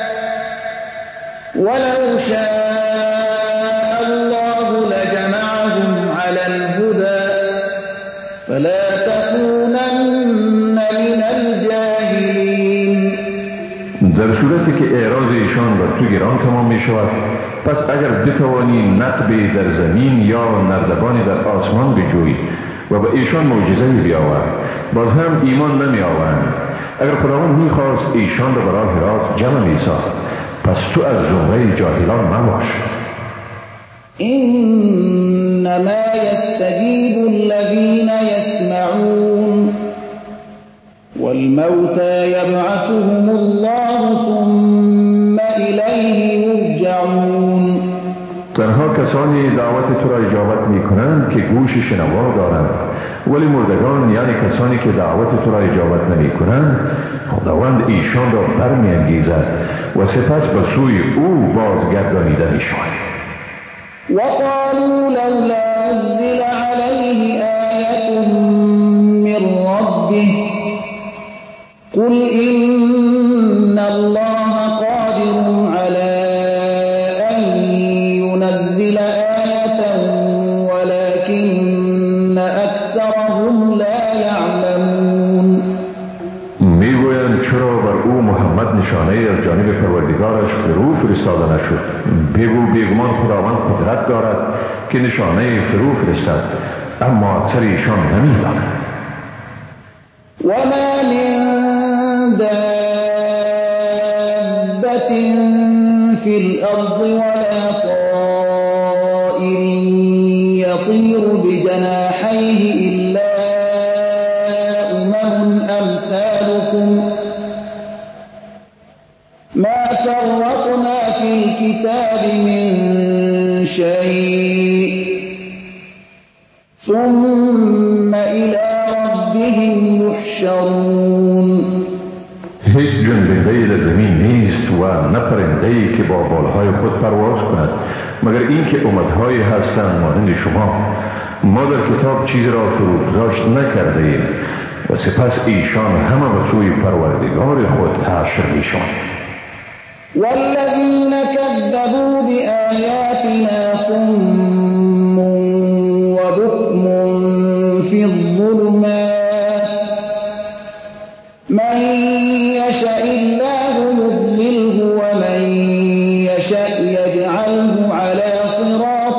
وَلَوْ شَاءَ اللَّهُ لَجَمَعَهُمْ عَلَى الْهُدَىٰ فَلَا تَكُونَنَّ مِنَ الْجَاهِلِينَ. در صورتی که اعراض ایشان بر تو گران تمام می شود، پس اگر بتوانی نقبی در زمین یا نردبانی در آسمان بجوی و به ایشان معجزه بیاور، باز هم ایمان نمی آورند. اگر خداوند می خواست ایشان را به راه راست جمع می ساخت، پس تو از زمره جاهلان مباش. إنما يستجيب الذين يسمعون والموتى يبعثهم الله ثم إليه يرجعون. تنها کسانی دعوت تو را اجابت می کنند که گوش شنوا دارند، ولی مردگان یعنی کسانی که دعوت تو را اجابت نمی کنند خداوند ایشان را برمی انگیزد و سپس به سوی او بازگردانیده می شوند. وقالوا لولا نزل عليه آية من ربه قل إن الله قادر على نشانه از جانب پروردگارش فرو فرستاده نشد. بگو بیگمان خداوند قدرت دارد که نشانه فرو فرستد، اما اکثر ایشان نمی‌دانند. و ما من دابة فی الارض ولا طائر یطیر بجناحیه الا امثالكم ما فرطنا في الكتاب من شيء ثم إلى ربهم يحشرون. هیچ جنبنده‌ای در زمین نیست و نه پرنده‌ای که با بالهای خود پرواز کند مگر اینکه امت‌هایی هستند مانند شما. ما در کتاب چیزی را فروگذاشت نکرده ایم و سپس ایشان همه به سوی پروردگار خود حشر می‌شوند. والذین كذبوا بآیاتنا صم وبكم في الظلمات من یشاء الله یضلله ومن یشاء یجعله على صراط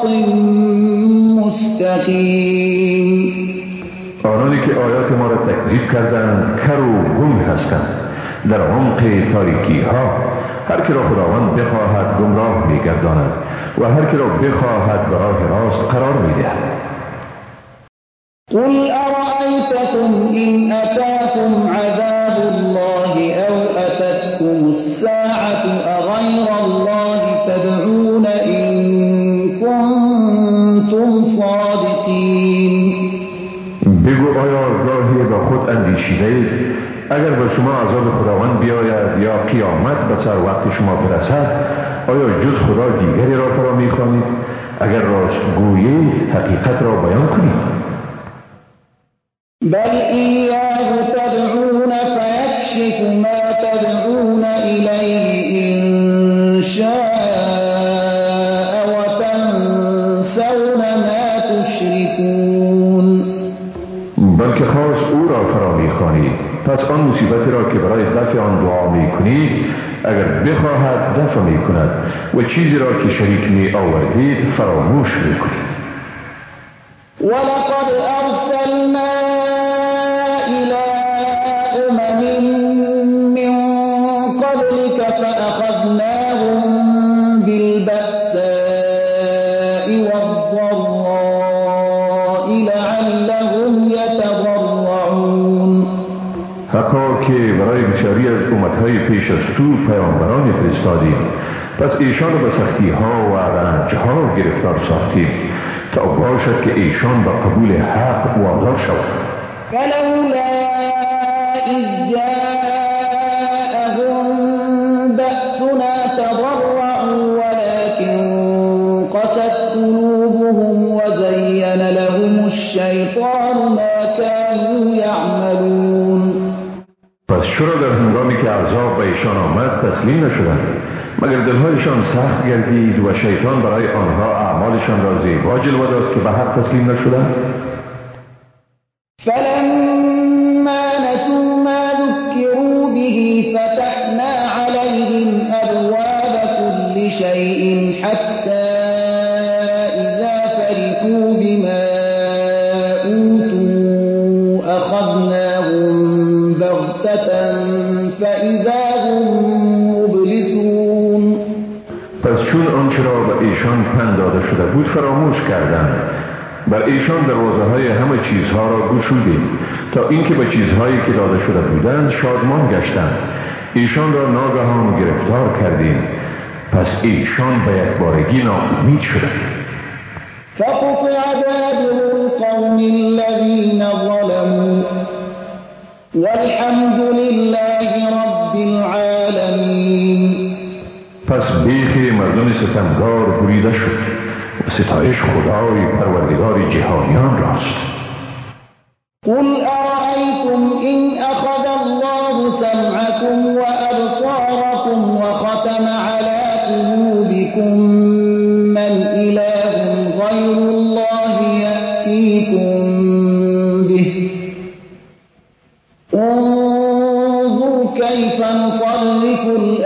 مستقیم. آنانی که آیات ما را تکذیب کردند کر و گم هستند در عمق تاریکی ها. هر که را خداوند بخواهد گمراه می‌گرداند و هر که را بخواهد به راه راست قرار می‌دهد. قل أرأيتكم إن أتاكم عذاب الله أو أتتكم الساعة أغير الله تدعون إن كنتم صادقين. بگو آیا گاهی به خود اندیشیدید اگر به شما عذاب خداوند بیاید یا قیامت به سر وقت شما برسد آیا جز خدا دیگری را فرا می‌خوانید؟ اگر راست گویید حقیقت را بیان کنید. بل إياه تدعون فيكشف ما تدعون إليه إن شاء وتنسون ما تشركون. بلکه خاص او را فرا می‌خوانید پس آن مصیبتی را که برای دفع آن دعا می‌کنید اگر بخواهد دفع می‌کند و چیزی را که شریک می‌آوردید فراموش می‌کنید. ولقد أرسلنا إلى أمم من قبلك فأخذناهم بالبأساء والضراء لعلهم يتضرعون. حقا که برای بسیاری از امتهای پیش از تو پیامبرانی فرستادیم پس ایشان را به سختی‌ها و رنج‌ها گرفتار ساختیم تا باشد که ایشان به قبول حق وادار شوند. فلولا إذ جاءهم بأسنا تضرعوا ولكن قست قلوبهم وزين لهم الشيطان ما كانوا يعملون. پس چرا در هنگامی که عذاب به ایشان آمد تسلیم نشدند مگر دلهایشان سخت گردید و شیطان برای آنها اعمالشان را زیبا جلوه داد که به حق تسلیم نشدند. فلما نسوا ما ذكروا به فتحنا عليهم أبواب كل شيء حتى إذا فرحوا بما أوتوا أخذناهم بغتة فإذا هم مبلسون. پس چون آنچه را به ایشان پند داده شده بود فراموش کردند بر ایشان دروازه‌های همه چیزها را گشودیم تا اینکه به چیزهایی که داده شده بودند شادمان گشتند. ایشان را ناگهان گرفتار کردیم پس ایشان به یکبارگی ناامید شدند. فقطع دابر القوم الذين ظلموا والحمد لله رب العالمين. پس بیخ مردم ستمگار بریده شد و ستایش خدای پروردگار جهانیان راست. قل أرأيتم إن أخذ الله سمعكم وأبصاركم وختم على قلوبكم من إله غير الله يأتيكم به انظر كيف نصرف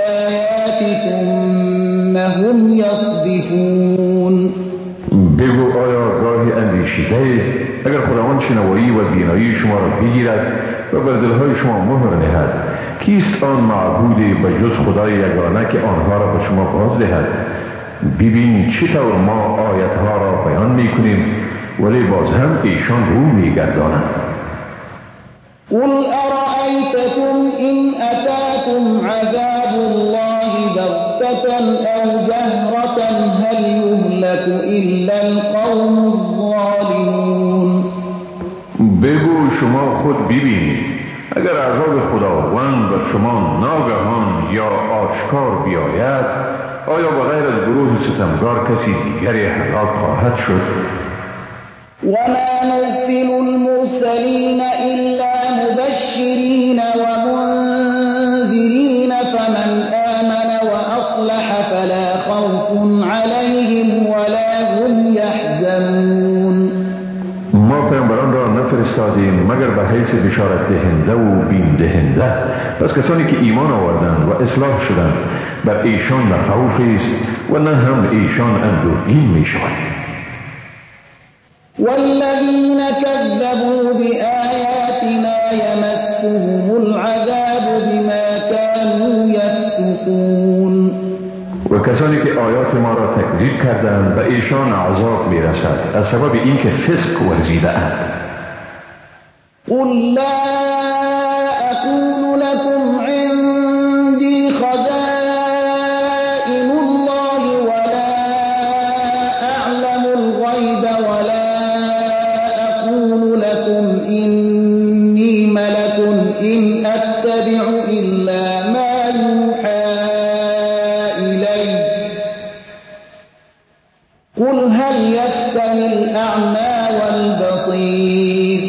مردفون. بگو آیا گاهی اندیشیده اگر خداوند شنوایی و بینایی شما را بگیرد و بر دلهای شما مهر نهد، کیست آن معبودی به جز خدای یگانه که آنها را به شما باز دهد؟ ببین چطور ما آیتها را بیان میکنیم ولی باز هم ایشان رو میگردانند. قل أرأيتكم إن أتاكم عذاب الله بغتة أو جهرة هل يهلك إلا القوم الظالمون. بگو شما خود ببینید اگر عذاب خداوند بر شما ناگهان یا آشکار بیاید، آیا بغیر از گروه ستمگار کسی دیگری هلاک خواهد شد؟ وما نرسل المرسلين إلا مبشرين ومنذرين فمن آمن وأصلح فلا خوف عليهم ولا هم يحزنون. ما پیامبران را نفرستادیم مگر به حیث بشارت دهنده و بیم دهنده، پس کسانی که ایمان آوردند و اصلاح شدند بر ایشان نه خوف است و نه هم ایشان اندوهگین می شوند. والذين كذبوا بآياتنا يمسهم العذاب بما كانوا يفسقون. و کسانی که آیات ما را تکذیب کردند به ایشان عذاب می رسد از سبب اینکه فسق ورزیده اند. قل لا أقول لكم عندي خزائن الله ولا أعلم الغيب ولا أقول لكم إني ملك إن أتبع إلا ما يوحى إلي. قل هل يستوي الأعمى والبصير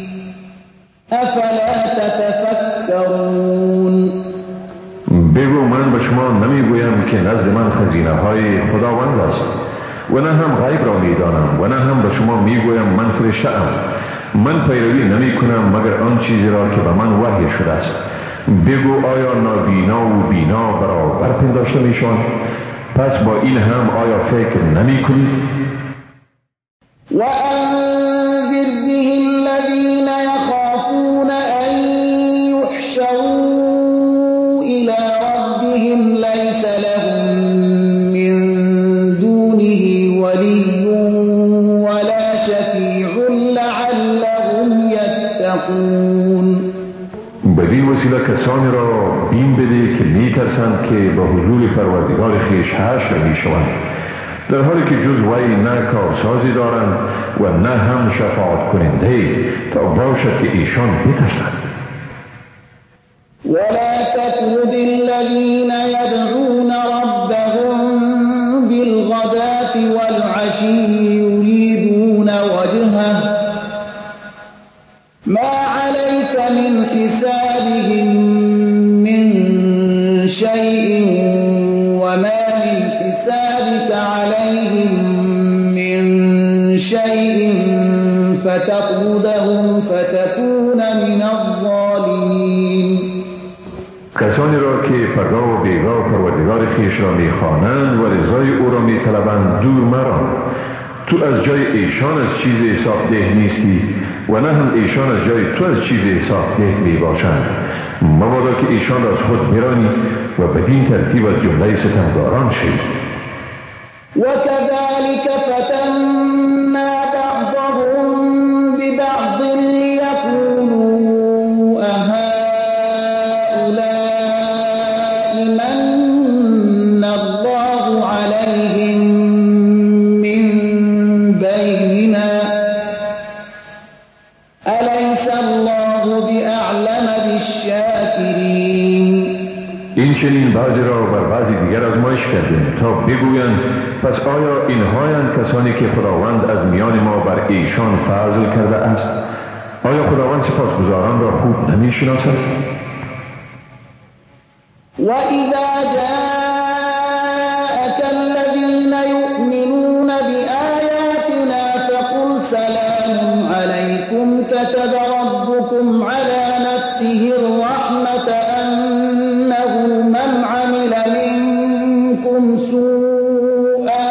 أفلا تتفكرون. بگو من به شما نمیگویم که نزد من خزینه های خداوند است و نه هم غیب را میدانم و نه هم به شما میگویم من فرشته ام. من پیروی نمی کنم مگر آن چیزی را که به من وحی شده است. بگو آیا نابینا و بینا برابر پنداشته میشوند؟ پس با این هم آیا فکر نمی کنید؟ وأنذر به الذين يخافون أن يحشروا إلى ربهم ليس لهم من دونه ولي ولا شفيع لعلهم يتقون. بدین وسیله کسانی را بیم بده که می ترسند که به حضور پروردگار خیش حشر می شوند، در حالی که جز وی نه کارسازی دارند و نه هم شفاعت کننده تا باشد که ایشان بترسند. ولا تطرد الذين يدعون ربهم بالغداة والعشي يريدون وجهه ما عليك من حسابهم من شيء وما من حسابك عليهم من شيء فتطردهم فتكون من الظالمين. کسانی را که پگاه و بیگاه پروردگار خیش را میخوانند و رضای او را میطلبند دور مران. تو از جای ایشان از چیز حساب ده نیستی و نه هم ایشان از جای تو از چیز حساب ده می باشند. مبادا که ایشان را از خود برانی و بدین ترتیب از جمله ستمگاران شوی. وكذلك فتنا بعضهم ببعض ليقولوا أهؤلاء من الله عليهم من بيننا أليس الله بأعلم بالشاكرين. این چنین بعضی را بر بعضی دیگر آزمایش کردیم تا بگویند پس آیا اینهایند کسانی که خداوند از میان ما بر ایشان فضل کرده است؟ آیا خداوند سپاسگزاران را خوب نمی شناسد؟ وإذا جاءك الذين يؤمنون بآياتنا فقل سلام عليكم كتب ربكم على نفسه الرحمة أنه من عمل منكم سوءا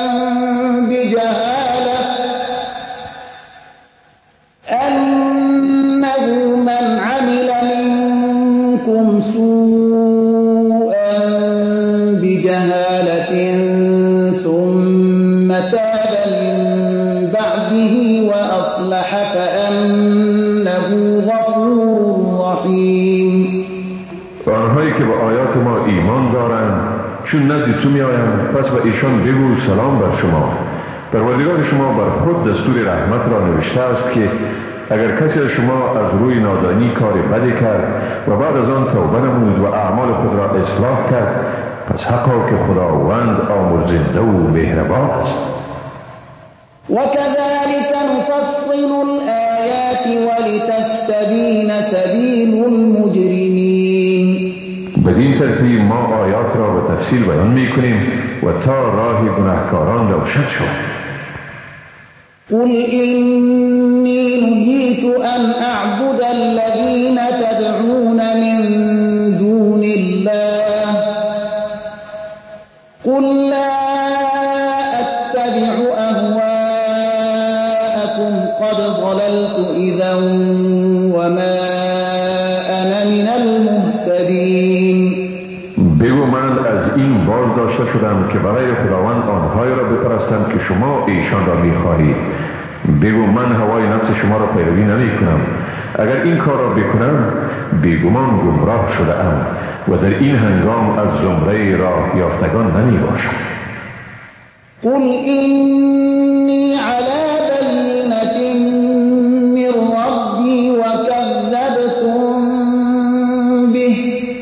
چون نزد تو می آیم پس به ایشان بگو سلام بر شما. پروردگار شما بر خود دستور رحمت را نوشته است که اگر کسی از شما از روی نادانی کار بدی کرد و بعد از آن توبه نمود و اعمال خود را اصلاح کرد، پس حقا که خداوند آمرزنده و مهربان است. وكذلك نفصل الآيات ولتستبين سبيل المجرمين. بدین ترتیب ما آیات را به تفصیل بیان می کنیم و تا راه گناهکاران روشن شود. قل إني نهيت أن أعبد الذين تدعون من دون الله قل لا أتبع أهواءكم قد ضللت إذا وما أنا من المهتدين. بگو من از این باز داشته شدم که برای خداوند آنهایی را بپرستم که شما ایشان را می‌خواهید. بگو من هوای نفس شما را پیروی نمی کنم. اگر این کار را بکنم بیگمان گمراه شده ام و در این هنگام از زمره راه یافتگان نمی باشم. قل إني على بينة من ربي وكذبتم به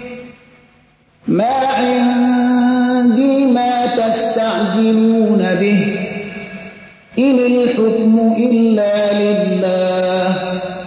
ما عندي ما تستعجلون به إن الحكم إلا لله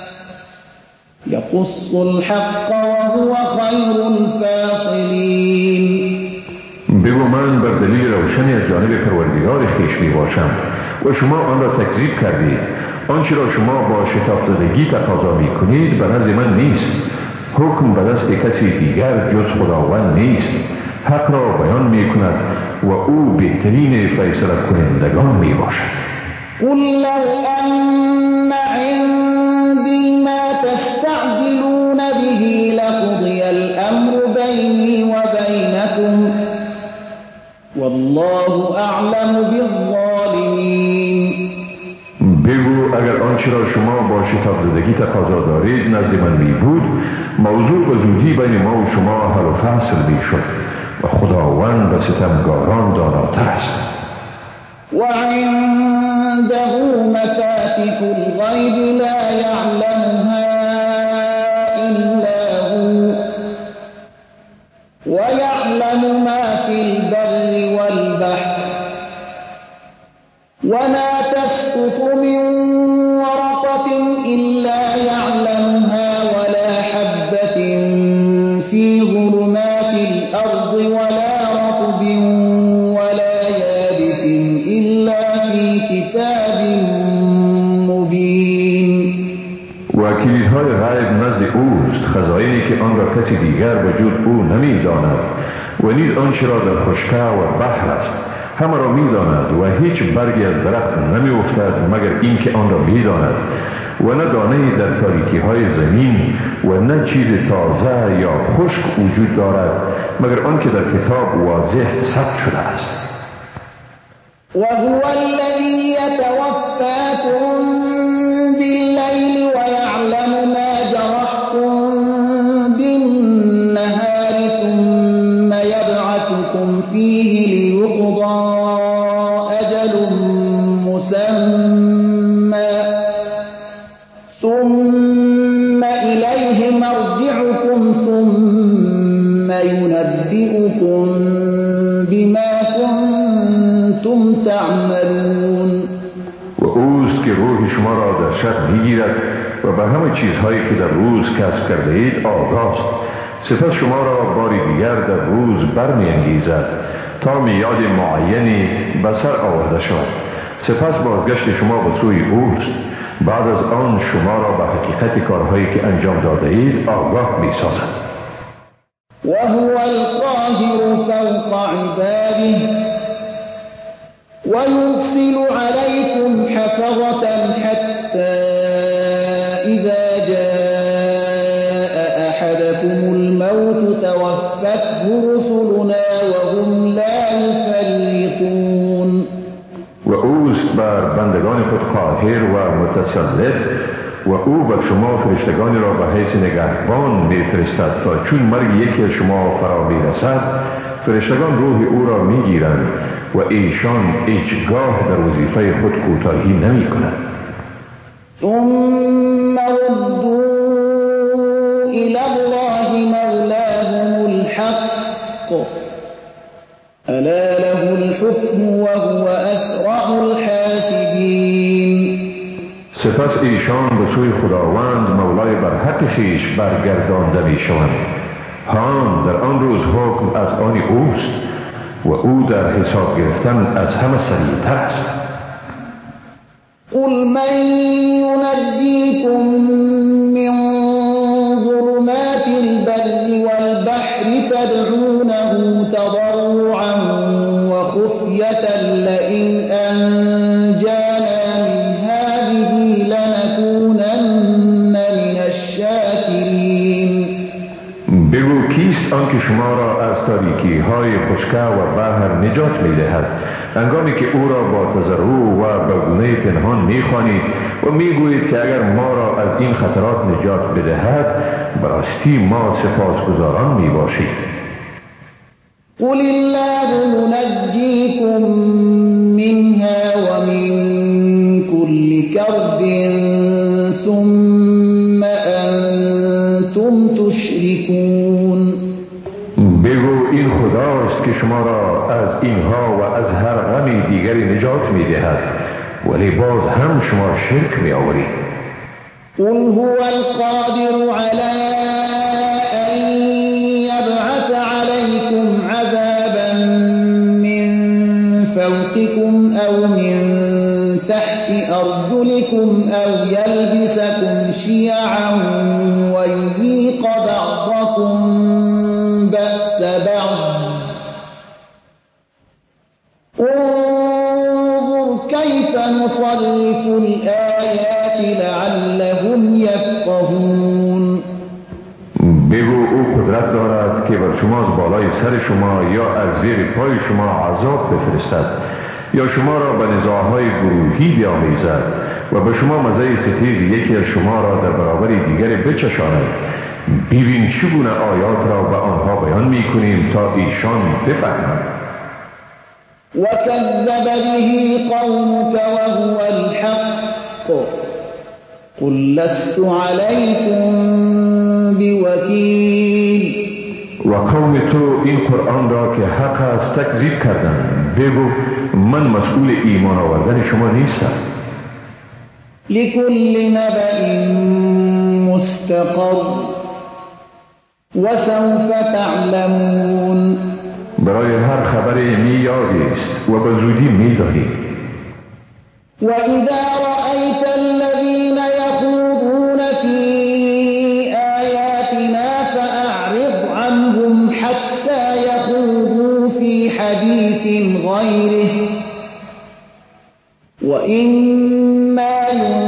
يقص الحق وهو خير الفاصلين. بگو من بر دلیل روشنی از جانب پروردگار خویش می باشم و شما آن را تکذیب کردید. آنچه را شما با شتاب زدگی تقاضا می کنید به نزد من نیست. حکم به دست کسی دیگر جز خداوند نیست. حق را بیان می کند و او بهترین فیصله کنندگان می باشد. قل لو أن عندي ما تستعجلون به لقضي الأمر بيني وبينكم والله أعلم بالظالمين. بگو اگر آنچه را شما با شتاب زدگی تقاضا دارید نزد من می بود موضوع به زودی بین ما و شما حل و فصل می شد و خداوند به ستمگاران داناتر است. وعنده مفاتح الغيب لا يعلمها إلا هو ويعلم ما في البر والبحر وما تسقط من ورقة إلا يعلمها ولا حبة في ظلمات الأرض ولا رطب ولا يابس إلا في كتاب مبين. و کلیدهای غیب نزد اوست، خزائنی که آن را کسی دیگر به جز او نمی داند و نیز آنچه را در خشکی و بحر است همه را می داند و هیچ برگی از درخت نمی افتد مگر اینکه آن را می داند و نه دانه‌ای در تاریکی های زمین و نه چیز تازه یا خشک وجود دارد مگر آنکه در کتاب واضح ثبت شده است. وهو الذي يتوفاكم بالليل ويعلم ما جرحتم بالنهار ثم يبعثكم فيه ليقضى أجل مسمى ثم إليه مرجعكم ثم ينبئكم بما كنتم تعملون. و اوست که روح شما را در شب میگیرد و به همه چیزهایی که در روز کسب کرده اید آگاست. سپس شما را باری دیگر در روز برمی‌انگیزد تا میعاد معینی به سر آورده شود. سپس بازگشت شما به سوی اوست. بعد از آن شما را به حقیقت کارهایی که انجام داده اید آگاه می‌سازد. وهو القاهر فوق عباده ويرسل عليكم حفظة حتى إذا جاء أحدكم الموت توفته رسلنا وهم لا يفرطون. و اوست بر بندگان خود قاهر و متسلط و او بر شما فرشتگانی را به حیث نگهبان میفرستد تا چون مرگ یکی از شما فرا میرسد فرشتگان روح او را میگیرند و ایشان هیچگاه در وظیفه خود کوتاهی نمی کند. ثم ردوا إلى الله مولاهم الحق ألا له الحكم وهو أسرع الحاسبين. سپس ایشان به سوی خداوند مولای برحق خویش برگردانده می شوند. هان در آن روز حکم از آن اوست و او در حساب گرفتن از همه سریعتر است. قل من ينجيكم من ظلمات البر والبحر تدعونه تضرعا وخفية لئن أنجانا من هذه لنكونن من الشاكرين. بگو کیست آنکه شما را از تاریکی های خشکه و بحر نجات می دهد هنگامی که او را با تضرع و به گونه پنهان می خوانید و می گویید که اگر ما را از این خطرات نجات بدهد براستی ما سپاسگزاران می باشید. قل الله ينجيكم منها ومن كل كرب ثم أنتم تشركون. بگو این خداست که شما را از اینها و از هر غم دیگری نجات می دهد ولی باز هم شما شرک می آورید. قل هو القادر على أن يبعث عليكم عذابا من فوقكم أو من تحت أرجلكم أو يلبسكم شيعا ويذيق بعضكم بأس بعض. انظر كيف نصرف الآيات لعلهم يفقهون. بگو او قدرت دارد که بر شما از بالای سر شما یا از زیر پای شما عذاب بفرستد یا شما را به نزاعهای گروهی بیامیزد و به شما مزه ستیز یکی از شما را در برابر دیگر بچشاند. ببین چگونه آیات را به آنها بیان می کنیم تا ایشان بفهمند. وكذب به قومك وهو الحق قل لست عليكم بوكيل. و قوم تو این قرآن را که حق است تکذیب کردند. بگو من مسئول ایمان آوردن شما نیستم. لكل نبأ مستقر وسوف تعلمون. برای هر خبر میادی است و به زودی میدانید. وإذا رأيت الذين يخوضون في آياتنا فأعرض عنهم حتى يخوضوا في حديث غيره وإما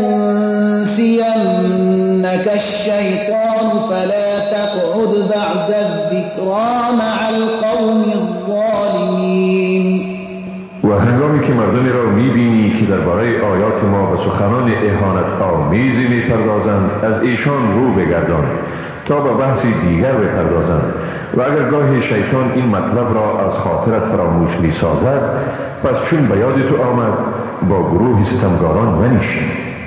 ينسينك الشيطان فلا تقعد بعد الذكرى مع القوم الظالمين. و هنگامی که مردمی را میبینی که درباره آیات ما به سخنان اهانت آمیزی میپردازند از ایشان رو بگردان تا به بحثی دیگر بپردازند و اگر گاهی شیطان این مطلب را از خاطرت فراموش میسازد پس چون به یاد تو آمد با گروه ستمگاران منشین.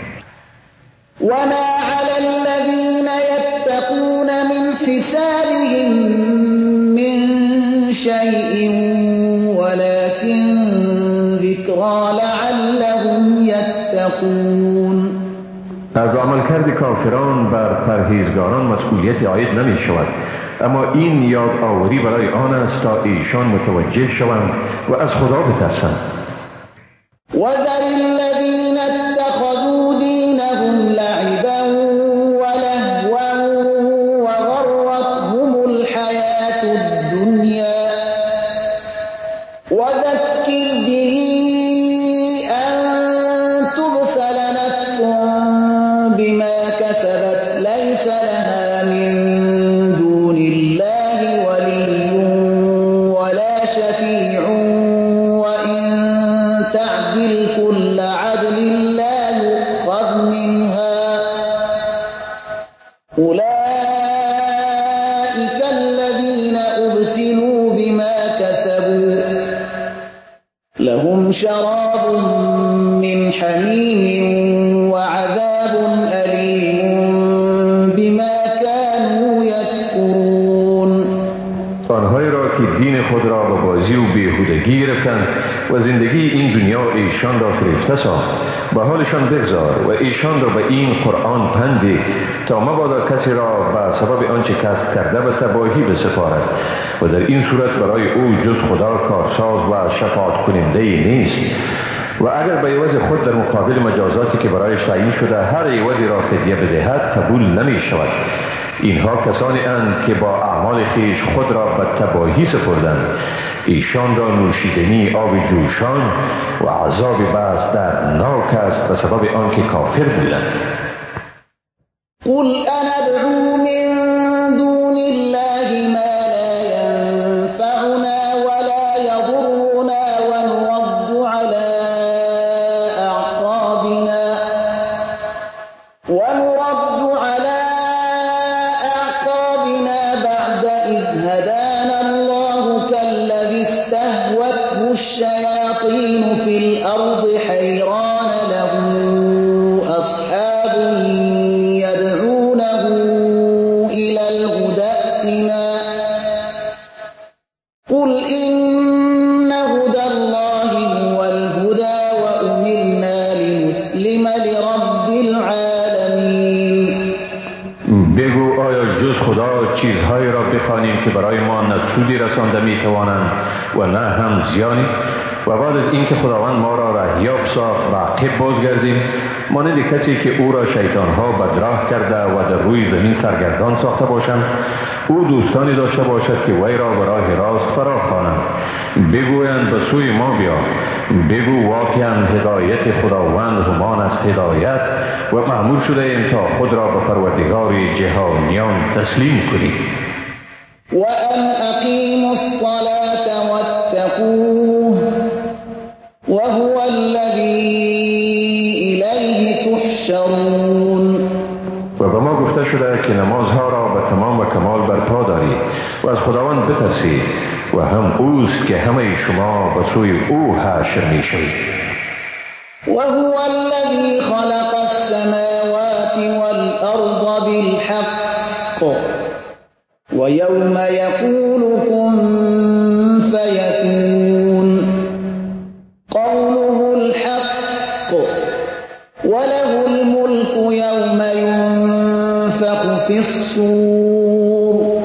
وما على الذين يتقون من حسابهم من شيء ولكن ذكرى لعلهم يتقون. از عملکرد کافران بر پرهیزگاران مسئولیت عاید نمی شود اما این یاد آوری برای آن است تا ایشان متوجه شوند و از خدا بترسند. وذر الذين اتخذوا دينهم لعبا ولهوا وغرتهم الحياة الدنيا وذكر به أن تبسل نفس بما كسبت ليس لها من دون الله ولي ولا شفيع وإن تعدل كل عدل لا يؤخذ منها أولئك الذين أبسلوا بما كسبوا شراب من حمیم وعذاب ألیم بما كانوا یکفرون. آنهایی را که دین خود را به بازی و بیهودگی گرفتند و زندگی این دنیا ایشان را فریفته ساخت، به حالشان بگذار و ایشان را به این قرآن پندی تا مبادا کسی را به سبب آنچه کسب کرده به تباهی بسپارد و در این صورت برای او جز خدا کارساز و شفاعت کننده نیست. و اگر به عوض خود در مقابل مجازاتی که برایش تعیین شده هر عوضی را فدیه بدهد قبول نمی شود. اینها کسانی اند که با اعمال خویش خود را به تباهی سپردند. ایشان را نوشیدنی آب جوشان و عذاب بس دردناک است به سبب آنکه کافر بودند. قل أندعو من دون الله ما لا ينفعنا ولا يضرنا ونرد على أعقابنا بعد إذ هدانا الله كالذي استهوته الشياطين في الأرض حيران له أصحاب يدعونه إلى الهدى ائتنا قل إن هدى الله هو الهدى وأمرنا لنسلم لرب العالمين. بگو آیا جز خدا چیزهایی را بخوانیم که برای ما نه سودی رسانده میتوانند و نه هم زیانی، و بعد از اینکه خداوند ما را رهیاب ساخت و عقب بازگردیم مانند کسی که او را شیطانها بدراه کرده و در روی زمین سرگردان ساخته باشند او دوستانی داشته باشد که وی را به راه راست فرا خوانند. بگویند به سوی ما بیا. بگو واقعا هدایت خداوند همان است هدایت و مأمور شده ایم تا خود را به پروردگار جهانیان تسلیم کنیم. وأن أقيموا الصلاة واتقوه وهو الذي إليه تحشرون. و به ما گفته شده که نمازها را به تمام و کمال برپا دارید و از خداوند بترسید و هم اوست که همه شما به سوی او حشر می شوید. وهو الذي خلق السماوات والأرض بالحق ويوم يقول كن فيكون قوله الحق وله الملك يوم ينفخ في الصور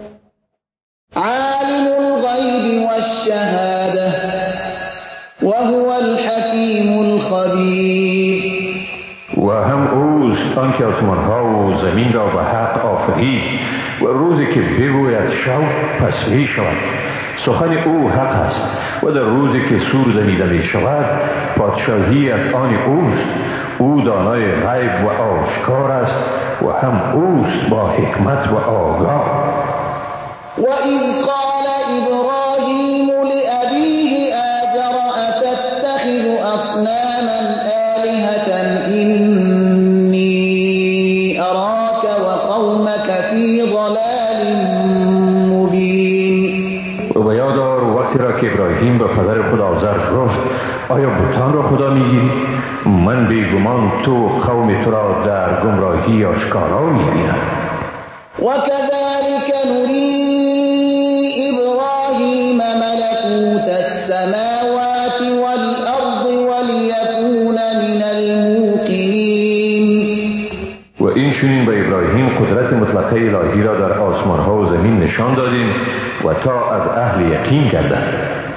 عالم الغيب والشهادة وهو الحكيم الخبير. و هم اوست آنکه آسمانها و زمین را به حق آفرید و روزی که بگوید شو پس می شود. سخن او حق است و در روزی که سور دمیده می شود پادشاهی از آن اوست. او دانای غیب و آشکار است و هم اوست با حکمت و آگاه. وَإِذْ قَالَ إِبْرَاهِيمُ لِأَبِيهِ آزَرَ أَتَتَّخِذُ أَصْنَامًا آلِهَةً إِنِّي أَرَاكَ وَقَوْمَكَ فِي ضَلَالٍ مُبِينٍ. و به یاد آر وقتی را که ابراهیم به پدر خود آزر گفت آیا بتان را خدا میگیری؟ من بیگمان تو قوم تو را در گمراهی آشکارا میبینم. وَكَذَلِكَ نُرِي إِبْرَاهِيمَ مَلَكُوتَ السَّمَاوَاتِ وَالْأَرْضِ وَلِيَكُونَ مِنَ الْمُوقِنِينَ. و این چنین به ابراهیم قدرت مطلقه الهی را در آسمان ها و زمین نشان دادیم و تا از اهل یقین گردد.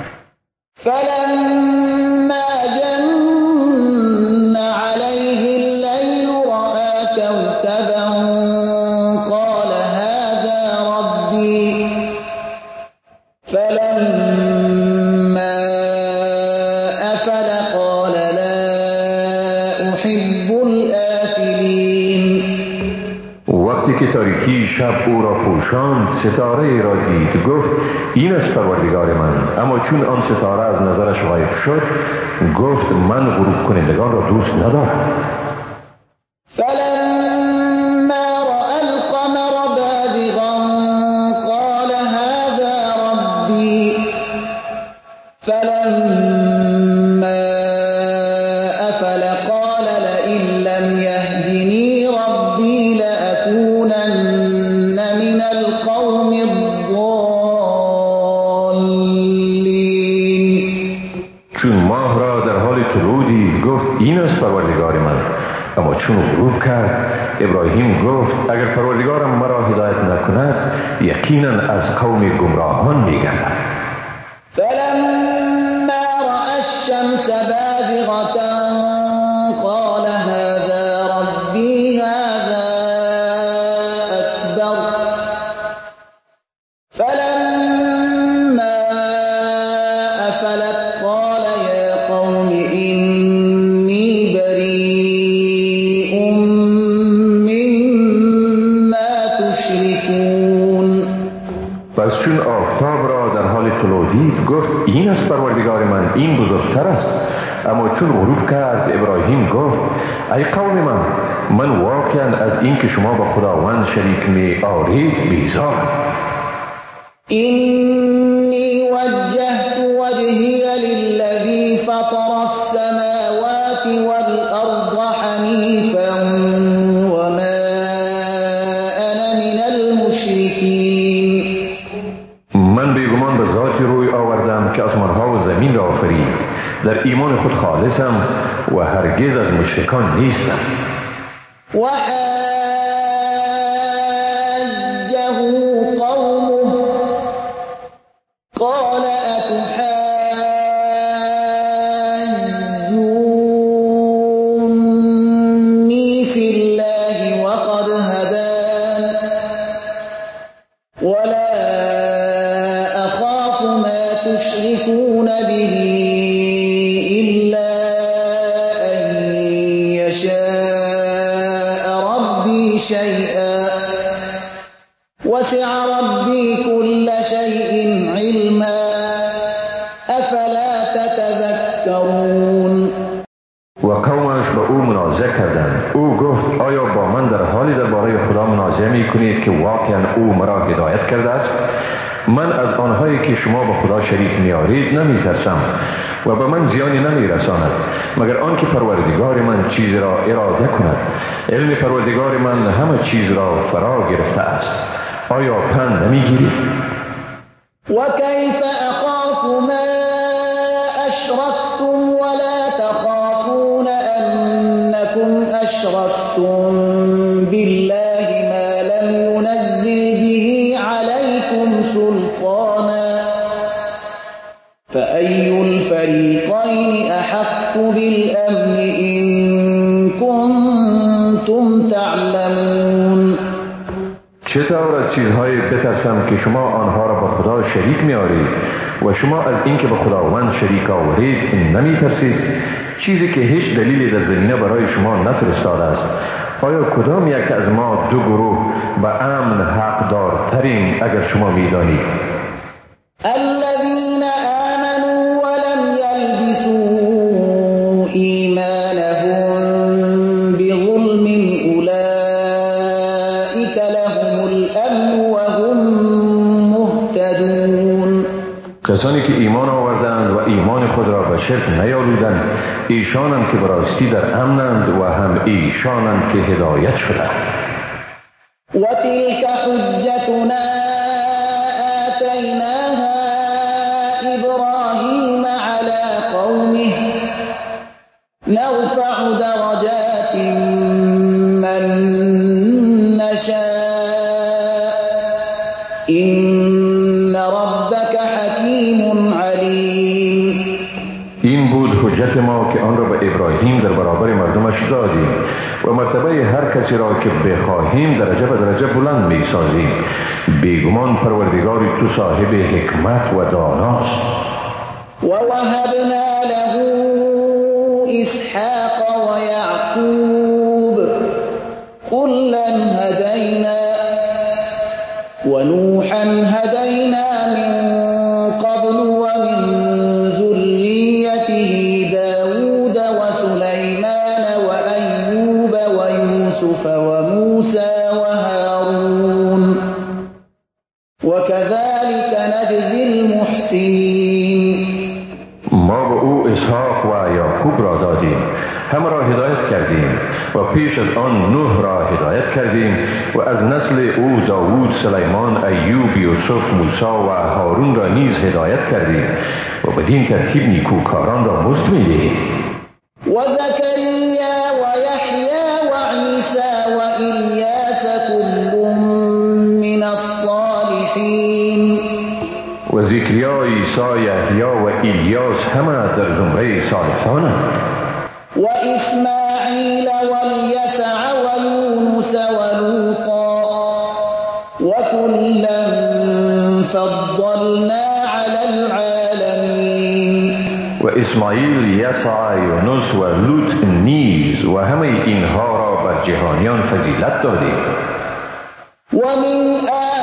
فَلَمَّا جَنَّ عَلَيْهِ اللَّيْلُ رَأَىٰ كَوْكَبًا قَالَ هَٰذَا رَبِّي فَلَمَّا أَفَلَ قَالَ لَا أُحِبُّ الْآفِلِينَ. وقتی که تاریکی شب او را پوشاند ستاره را دید گفت این است پروردگار من، اما چون آن ستاره از نظرش غایب شد گفت من غروب کنندگان را دوست ندارم. فَلَمَّا رَأَى الْقَمَرَ بَازِغًا قَالَ هَٰذَا رَبِّي فَلَمَّا این است پروردگار من. اما چون غروب کرد ابراهیم گفت اگر پروردگارم مرا هدایت نکند یقینا از قوم گمراهان میگردم. فلما رأى الشمس بازغة قال هذا ربي هذا أكبر فلما أفلت قال يا قوم إني بريء مما تشركون. پس چون آفتاب را در حال طلوع دید گفت این است پروردگار من، این بزرگتر است. اما چون غروب کرد ابراهیم گفت ای قوم من واقعا از این که شما با خداوند شریک می آورید بیزارم. إني وجهت وجهي للذي فطر السماوات والأرض حنيفا وما أنا من المشركين. من بیگمان به ذاتی روی آوردم که آسمانها و زمین را آفرید. در ایمان خود خالصم و هرگز از مشرکان نیستم. وحاجه قومه قال أتحاجوني في الله وقد هدان ولا أخاف ما تشركون به إلا أن يشاء ربي شيئا وسع ربي كل شيء علما أفلا تتذكرون. و قومش با او منازعه کردند. او گفت آیا با من در حالی درباره خدا منازعه می کنید که واقعا او مرا هدایت کرده است؟ من از آنهایی که شما با خدا شریک می‌آورید نمی ترسم و به من زیانی نمی رساند مگر آنکه پروردگار من چیز را اراده کند. علم پروردگار من همه چیز را فرا گرفته است. آیا پند نمی‌گیرید؟ وكيف أخاف ما أشركتم ولا تخافون أنكم أشركتم بالله ما لم ينزل به عليكم سلطانا فأي الفريقين أحق بالأمن إن كنتم تعلمون. چطور از چیزهایی بترسم که شما آنها را با خدا شریک می‌آورید و شما از اینکه به خداوند شریک آورید نمی ترسید؟ چیزی که هیچ دلیلی در زمینه برای شما نفرستاده است. آیا کدام یک از ما دو گروه به امن حقدارتریم اگر شما می‌دانید؟ الذين آمنوا ولم يلبسوا إيمانهم بظلم أولئك لهم الأمن وهم مهتدون. کسانی که ایمان آوردند و ایمان خود را به شرک نیالودند ایشانند که براستی در امنند و هم ایشانند که هدایت شدند. وتلك حجتنا آتيناها إبراهيم على قومه نرفع درجات من نشاء إن ربك حكيم عليم. این بود حجت ما که آن را به ابراهیم در برابر مردمش دادیم و مرتبه هر کسی را که بخواهیم درجه به درجه بلند می سازیم. بیگمان پروردگاری تو صاحب حکمت و داناست. ووهبنا له إسحاق ويعقوب كلا هدينا ونوحا هدينا من قبل ومن ذريته داود وسليمان وأيوب ويوسف وموسى وهارون وكذلك نجزي المحسنين. ما به او اسحاق و یعقوب را دادیم، همه را هدایت کردیم و پیش از آن نوح را هدایت کردیم و از نسل او داوود، سلیمان، ایوب، یوسف، موسی و هارون را نیز هدایت کردیم و بدین ترتیب نیکوکاران را مزد می‌دهیم. وزكريا ويحيى وعيسى وإلياس كل من الصالحين. و زکریا، عیسی، یحیی و الیاس همه در زمره صالحانند. و اسماعیل والیسع ویونس ولوطا وكلا فضلنا على العالمین. و اسماعیل، یسع، یونس و لوط نیز و همه اینها را بر جهانیان فضیلت دادیم. و من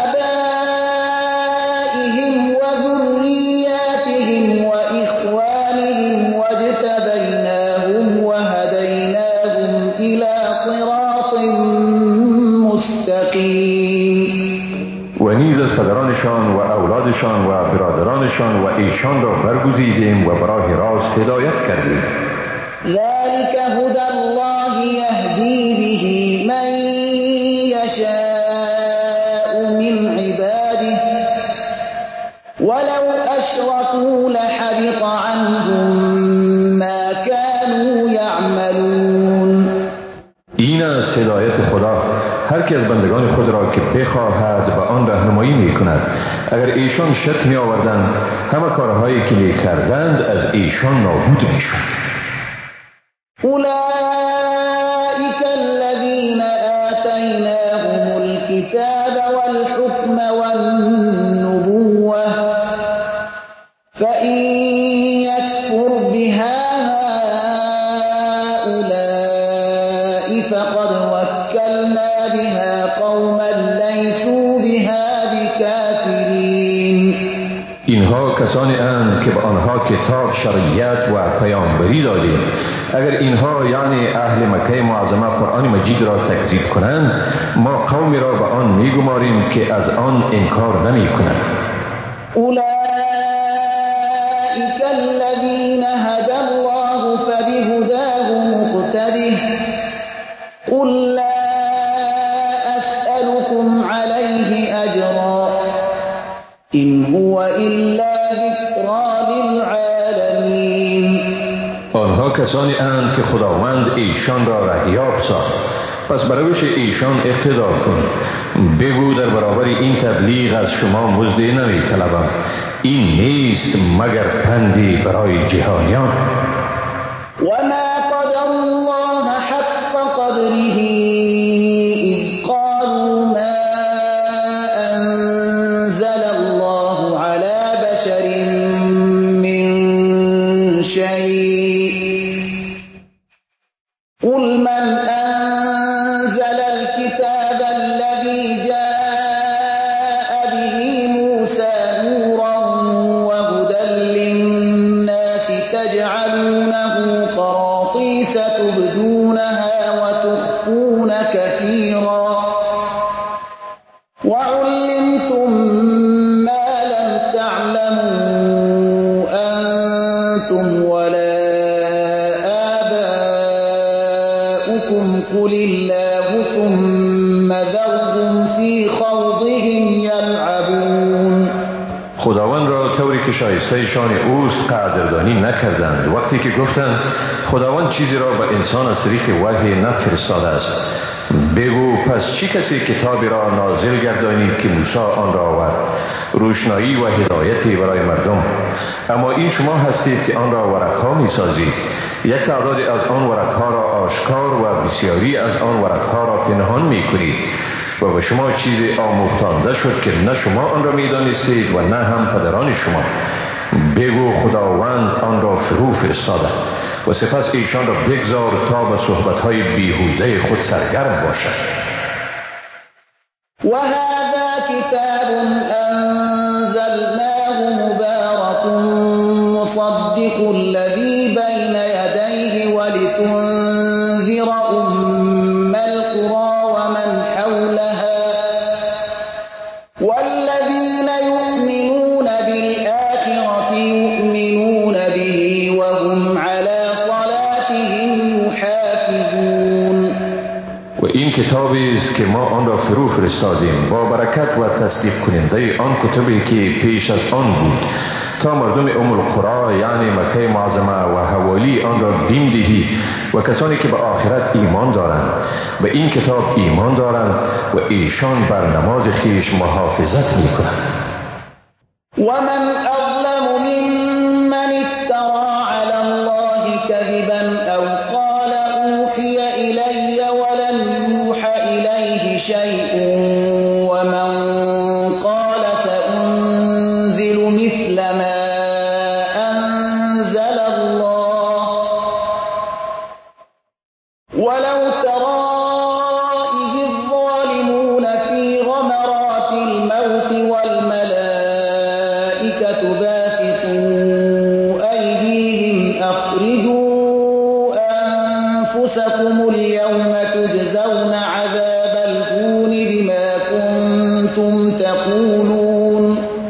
آبائهم و ذریاتهم و اخوانهم واجتبیناهم و هدیناهم الى صراط مستقیم. و نیز از پدرانشان و اولادشان و برادرانشان و ایشان را برگزیدیم و به راه راست هدایت کردیم. ذلك هدى الله يهدي به من يشاء من عباده ولو أشركوا لحبط عنهم ما كانوا يعملون. این است هدایت خدا. هر که از بندگان خود را که بخواهد به آن راهنمایی می کند. اگر ایشان شرک می آوردند همه کارهایی که می کردند از ایشان نابود می شد. أولئك الذين آتيناهم الكتاب والحكم والنبوة فإن يكفر بها هؤلاء فقد وكلنا بها قوما ليسوا بها بكافرين. اینها کسانی اند که به آنها کتاب، شریعت و پیامبری دادیم. اگر اینها یعنی اهل مکه معظمه قرآن مجید را تکذیب کنند ما قومی را به آن میگماریم که از آن انکار نمی کنند. أولئك الذين هدى الله فبهداه مقتده قل لا أسألكم عليه أجرا إن هو إلا ذكرى للعالمين. آنها کسانی اند که خداوند ایشان را رهیاب ساخت پس بر روش ایشان اقتدا کن. بگو در برابر این تبلیغ از شما مزدی نمی طلبم. این نیست مگر پندی برای جهانیان. وما قدر الله حق قدره إذ قالوا ما أنزل الله على بشر من شيء قل من أنزل الكتاب الذي جاء به موسى نورا وهدى للناس تجعلونه قراطيس تبدونها وتخفون كثيرا وعلمتم ما لم تعلموا أنتم ولا آباؤكم قل الله ثم ذرهم في خوضهم يلعبون. خداوند را طوری که شایسته شان اوست قدردانی نکردند وقتی که گفتند خداوند چیزی را به انسان از طریق وحی نفرستاده است. بگو پس چی کسی کتابی را نازل گردانید که موسی آن را آورد روشنایی و هدایتی برای مردم. اما این شما هستید که آن را ورقها می سازید. یک تعدادی از آن ورقها را آشکار و بسیاری از آن ورقها را پنهان می کنید و به شما چیزی آموختانده شد که نه شما آن را می دانستید و نه هم پدران شما. بگو خداوند آن را فرو فرستاده و سپس ایشان را بگذار تا به صحبتهای بیهوده خود سرگرم باشد. و هذا کتاب انزلناه مبارک مصدق الذی بین یدیه ولتنذر ام القرى ومن حولها والذین یؤمنون بالآخرة یؤمنون به وهم على صلاتهم یحافظون. و این کتابی است که ما آن را فرو فرستادیم با برکت و تصدیق کننده آن کتبی که پیش از آن بود، تا مردم ام القرى یعنی مکه معظمه و حوالی آن را دین دهی و کسانی که به آخرت ایمان دارند به این کتاب ایمان دارند و ایشان بر نماز خیش محافظت می کنند. ومن أظلم ممن افترى على الله كذبا أو قال أوحي إلي ولم يوح إليه شيء ومن قال سأنزل مثل ما أنزل الله ولو ترى إذ الظالمون في غمرات الموت والملائكة باسطوا أيديهم أخرجوا أنفسكم اليوم تجزون عذاب الهون بما كنتم تقولون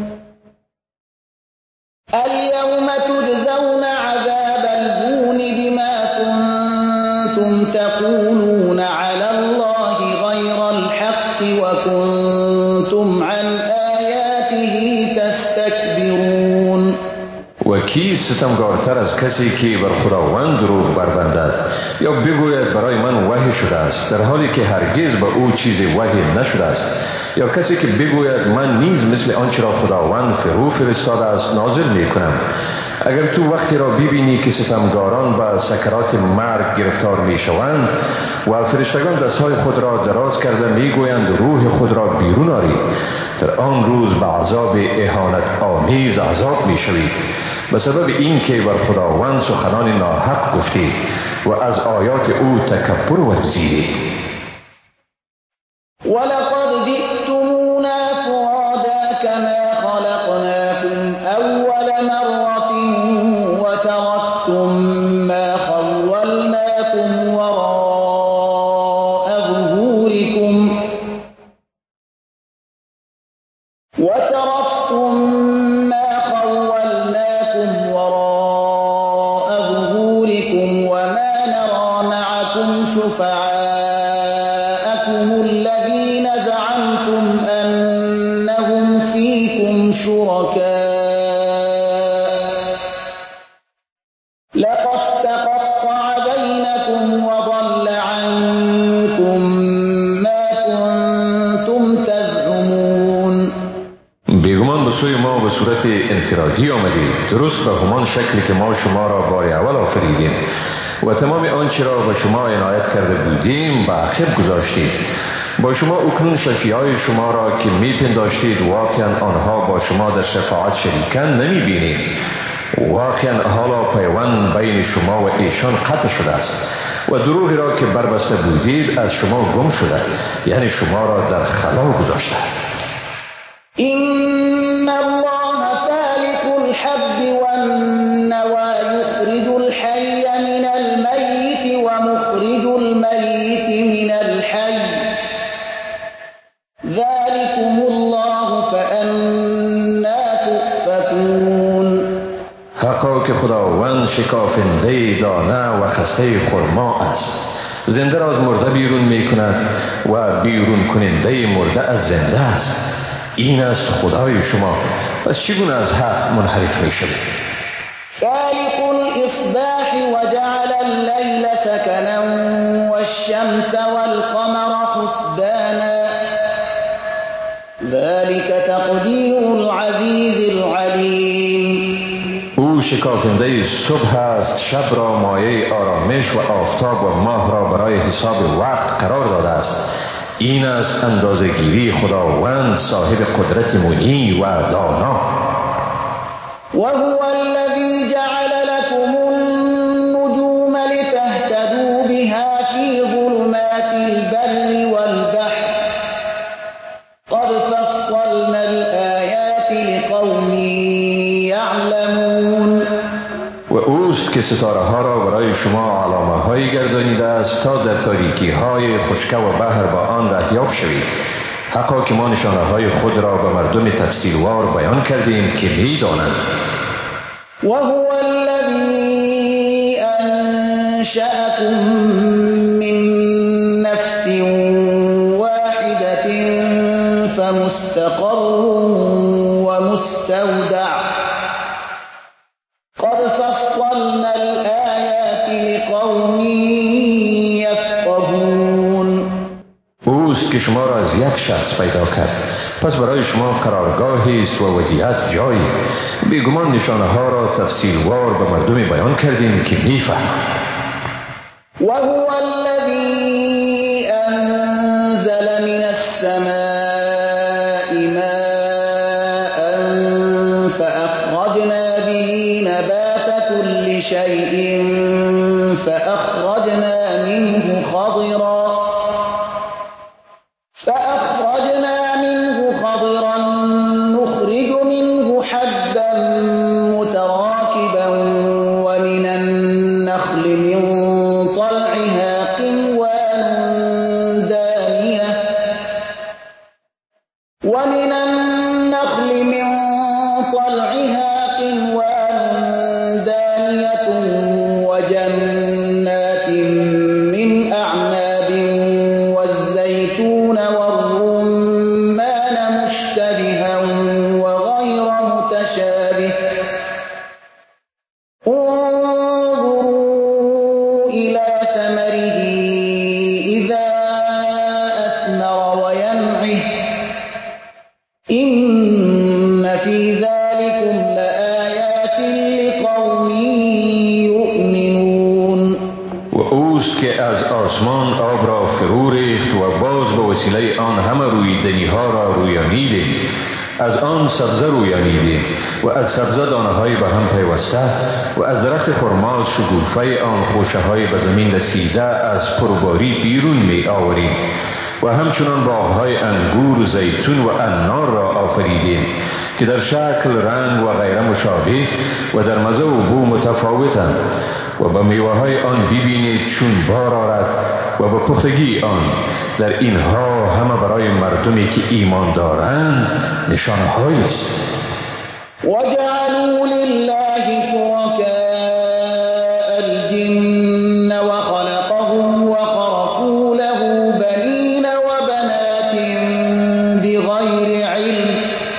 اليوم تجزون عذاب الهون بما كنتم تقولون على الله غير الحق وكنتم عن آياته تستكبرون. و کی ستمگارتر از کسی که بر خداوند دروغ بربندد یا بگوید برای من وحی شده است در حالی که هرگز به او چیزی وحی نشده است، یا کسی که بگوید من نیز مثل آنچه را خداوند فرو فرستاده است نازل می کنم. اگر تو وقتی را ببینی که ستمگاران به سکرات مرگ گرفتار می شوند و فرشتگان دستهای خود را دراز کرده می گویند روح خود را بیرون آرید، در آن روز به عذاب اهانت آمیز عذاب می شوید به سبب این که بر خداوند سخنان ناحق گفتید و از آیات او تکبر ورزیدید. ولقد جئتمونا فرادا كما خلقناكم أول مرة وتركتم ما خولناكم وراء ظهوركم وما نرى معكم شفعاءكم الذين زعمتم أنهم فيكم شركاء لقد تقطع بينكم وضل عنكم ما كنتم تزعمون. بیگمان به سوی ما به صورت انفرادی آمدید، درست به همان شکلی که ما شما را بار اول آفریدیم و تمام آنچه را به شما عنایت کرده بودیم به عقب گذاشتید. با شما اکنون شفیعای شما را که میپنداشتید واقعا آنها با شما در شفاعت شریکند نمیبینید. واقعا حالا پیوند بین شما و ایشان قطع شده است و دروغی را که بربسته بودید از شما گم شده، یعنی شما را در خلا گذاشته است. إن الله فالق الحب والنوى يخرج الحي من الميت ومخرج الميت من الحي ذلكم الله فأنا تؤفكون. حقا که خداوند شکافنده دانه و خسته خرما است، زنده را از مرده بیرون می کند و بیرون کننده مرده از زنده است. این است خدای شما، پس چگونه از حق منحرف می شوید؟ فالق الإصباح وجعل الليل سكنا والشمس والقمر حسبانا ذلك تقدير العزيز العليم. او شکافنده صبح است، شب را مایه آرامش و آفتاب و ماه را برای حساب وقت قرار داده است. این است اندازه‌گیری خداوند صاحب قدرت منی و دانا. وهو الذي جعل لكم النجوم لتهتدوا بها في ظلمات البر والبحر قد فصلنا الآيات لقوم يعلمون. و اوست که ستاره ها را برای شما علامه هایی گردانیده است تا در تاریکی های خشک و بحر با آن رهیاب شوید. حقا که ما نشانه های خود را به مردم تفصیلوار بیان کردیم که می دانند. وهو الذي أنشأكم من نفس لقوم یفقهون. اوست که شما را از یک شخص پیدا کرد، پس برای شما قرارگاهی است و وضعیت جایی. بیگمان نشانه ها را تفصیلوار به مردم بیان کردیم که میفهمند. وهو الذي أنزل من السماء ماء فأخرجنا به نبات كل شيء فأخرجنا منه خضرا نخرج منه حبا متراكبا ومن النخل من طلعها قنوان دانية وجنات من أعناب والزيتون والرمان مشتبها وغير متشابه انظروا إلى ثمره إذا أثمر وينعه إن في ذلكم لآيات لقوم یؤمنون. و اوست که از آسمان آب را فرو ریخت و باز به وسیله آن همه رویدنی ها را رویانیدیم. از آن سبزه رویانیدیم و از سبزه دانه های به هم پیوسته و از درخت خرما شکوفه آن خوشه های به زمین رسیده از پروباری بیرون می آوریم و همچنان باغ‌های انگور، زیتون و انار را آفریدیم که در شکل، رنگ و غیره مشابه و در مزه و بو متفاوتند و به میوه‌های آن ببینید چون بار آرد و به پختگی آن. در اینها همه برای مردمی که ایمان دارند نشانه‌هایی است. وجعلوا لله شركاء الجن وخلقهم وخرقوا له بنين وبنات بغير علم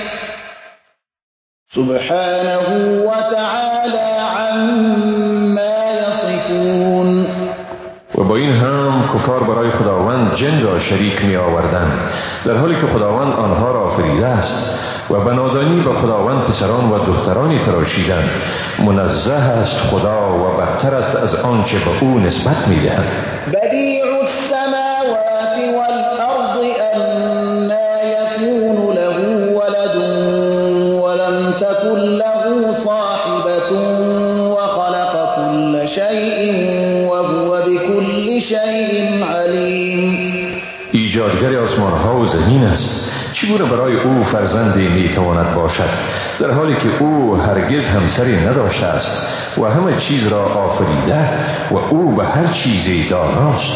سبحانه وتعالى عما يصفون. و با این هم کفار برای خداوند جن را شریک می آوردند در حالی که خداوند آنها را آفریده است و به نادانی به خداوند پسران و دخترانی تراشیدند. منزه است خدا و برتر است از آنچه به او نسبت می دهند. بدیع السماوات والارض أنى يكون له ولد ولم تكن له صاحبة وخلق كل شيء وهو بكل شيء عليم. ایجادگر آسمان ها و زمین است. چگونه برای او فرزندی میتواند باشد در حالی که او هرگز همسری نداشته است و همه چیز را آفریده و او به هر چیزی داناست.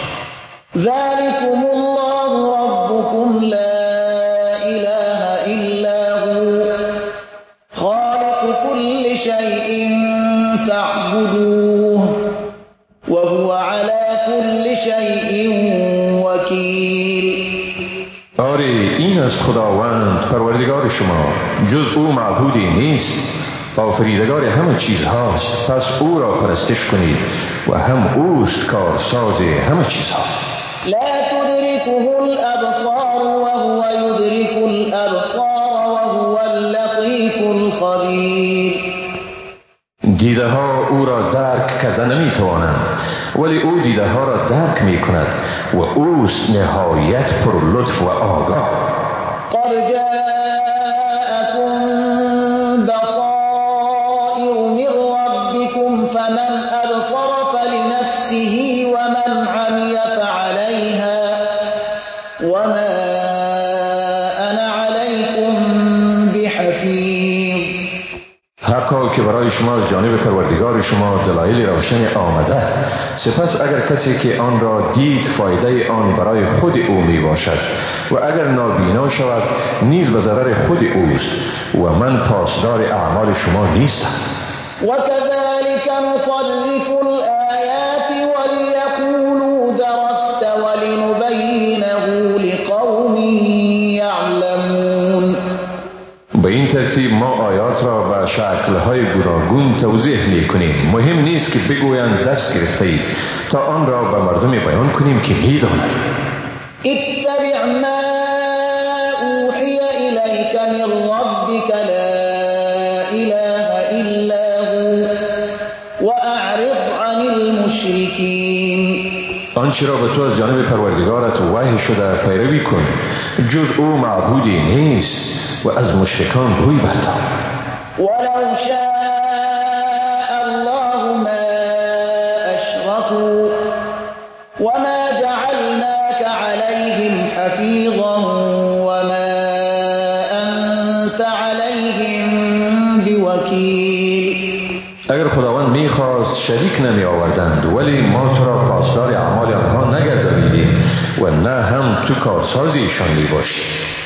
ذلكم الله ربكم لا إله إلا هو خالق كل شيء فاعبدوه وهو على كل شيء وكيل. آری این است خداوند پروردگار شما، جز او معبودی نیست، آفریدگار همه چیزهاست، پس او را پرستش کنید و هم اوست کارساز همه چیزها. لا تدركه الأبصار وهو يدرك الأبصار وهو اللطيف الخبير. دیده ها او را درک کرده نمی توانند ولی او دیده ها را درک می کند و اوست نهایت پر لطف و آگاه. قد جاءكم بصائر من ربكم فمن أبصر فلنفسه ومن عمي فعليها وما أنا عليكم بحفيظ. حقا که برای شما از جانب پروردگار شما دلایل روشن آمده، سپس اگر کسی که آن را دید فایده آن برای خود او می باشد و اگر نابینا شود نیز به ضرر خود اوست و من پاسدار اعمال شما نیستم. وكذلك نصرف الآيات وليقولوا درست ولنبينه لقوم يعلمون. به این ترتیب ما آیات را به شکل‌های گوناگون توضیح می‌کنیم. مهم نیست که بگویند دست گرفتید تا آن را به مردم بیان کنیم که می‌دانند. اتبع ما اوحی الیک من ربک لا اله الا هو واعرض عن المشرکین. آنچه را به تو از جانب پروردگارت وحی شده پیروی کن، جز او معبودی نیست و از مشرکان روی برتاب. ولو شاء الله ما اشركوا وما جعلناك عليهم حفيظا وما انت عليهم بوكيل. اگر خداوند میخواست شریک نمی آوردند، ولی ما تو را پاسدار اعمال آنها نگردانیدیم و نه هم تو کارسازی ایشان می باشی.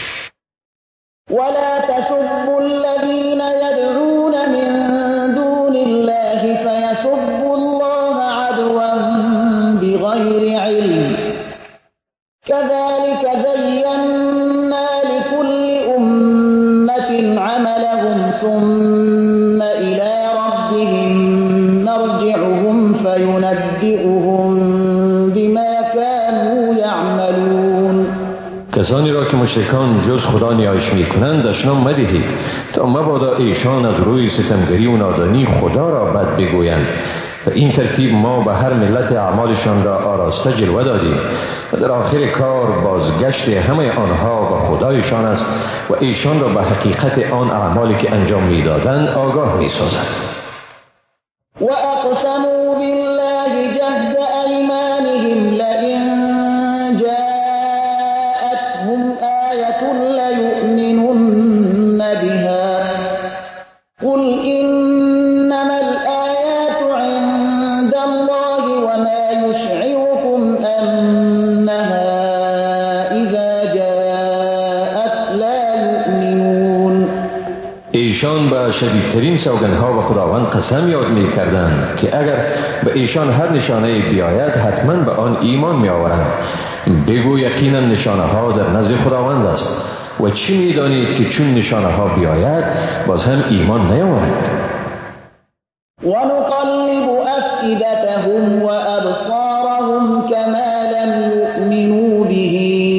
ولا تسبوا الذين يدعون من دون الله فيسبوا الله عدوا بغير علم كذلك زينا لكل أمة عملهم ثم إلى ربهم مرجعهم فينبئهم بما كانوا يعملون. کسانی را که مشرکان جز خدا نیایش می کنند دشنام مدهید تا مبادا ایشان از روی ستمگری و نادانی خدا را بد بگویند. و این ترتیب ما به هر ملت اعمالشان را آراسته جلوه دادیم و در آخر کار بازگشت همه آنها به خدایشان است و ایشان را به حقیقت آن اعمالی که انجام می دادند آگاه می سازد. وأقسموا بالله جهد أيمانهم لئن جاءتهم آية ليؤمنن بها قل إنما الآيات عند الله وما يشعركم أنها إذا جاءت لا يؤمنون. ایشان به شدیدترین سوگندها و خداوند قسم یاد می کردند که اگر به ایشان هر نشانه بیاید حتما به آن ایمان می آورند. بگو یقینا نشانه ها در نزد خداوند است و چی می دانید که چون نشانه ها بیاید باز هم ایمان نیاورند. ونقلب أفئدتهم وأبصارهم كما لم يؤمنوا به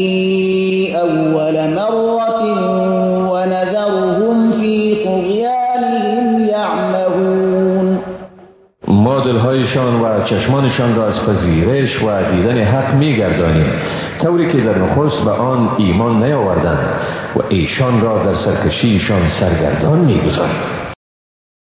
أول مرة ونذرهم في طغيانهم يعمهون. ما دلهایشان و چشمانشان را از پذیرش و دیدن حق می گردانیم طوری که در نخست به آن ایمان نیاوردند و ایشان را در سرکشیشان سرگردان می گذاریم.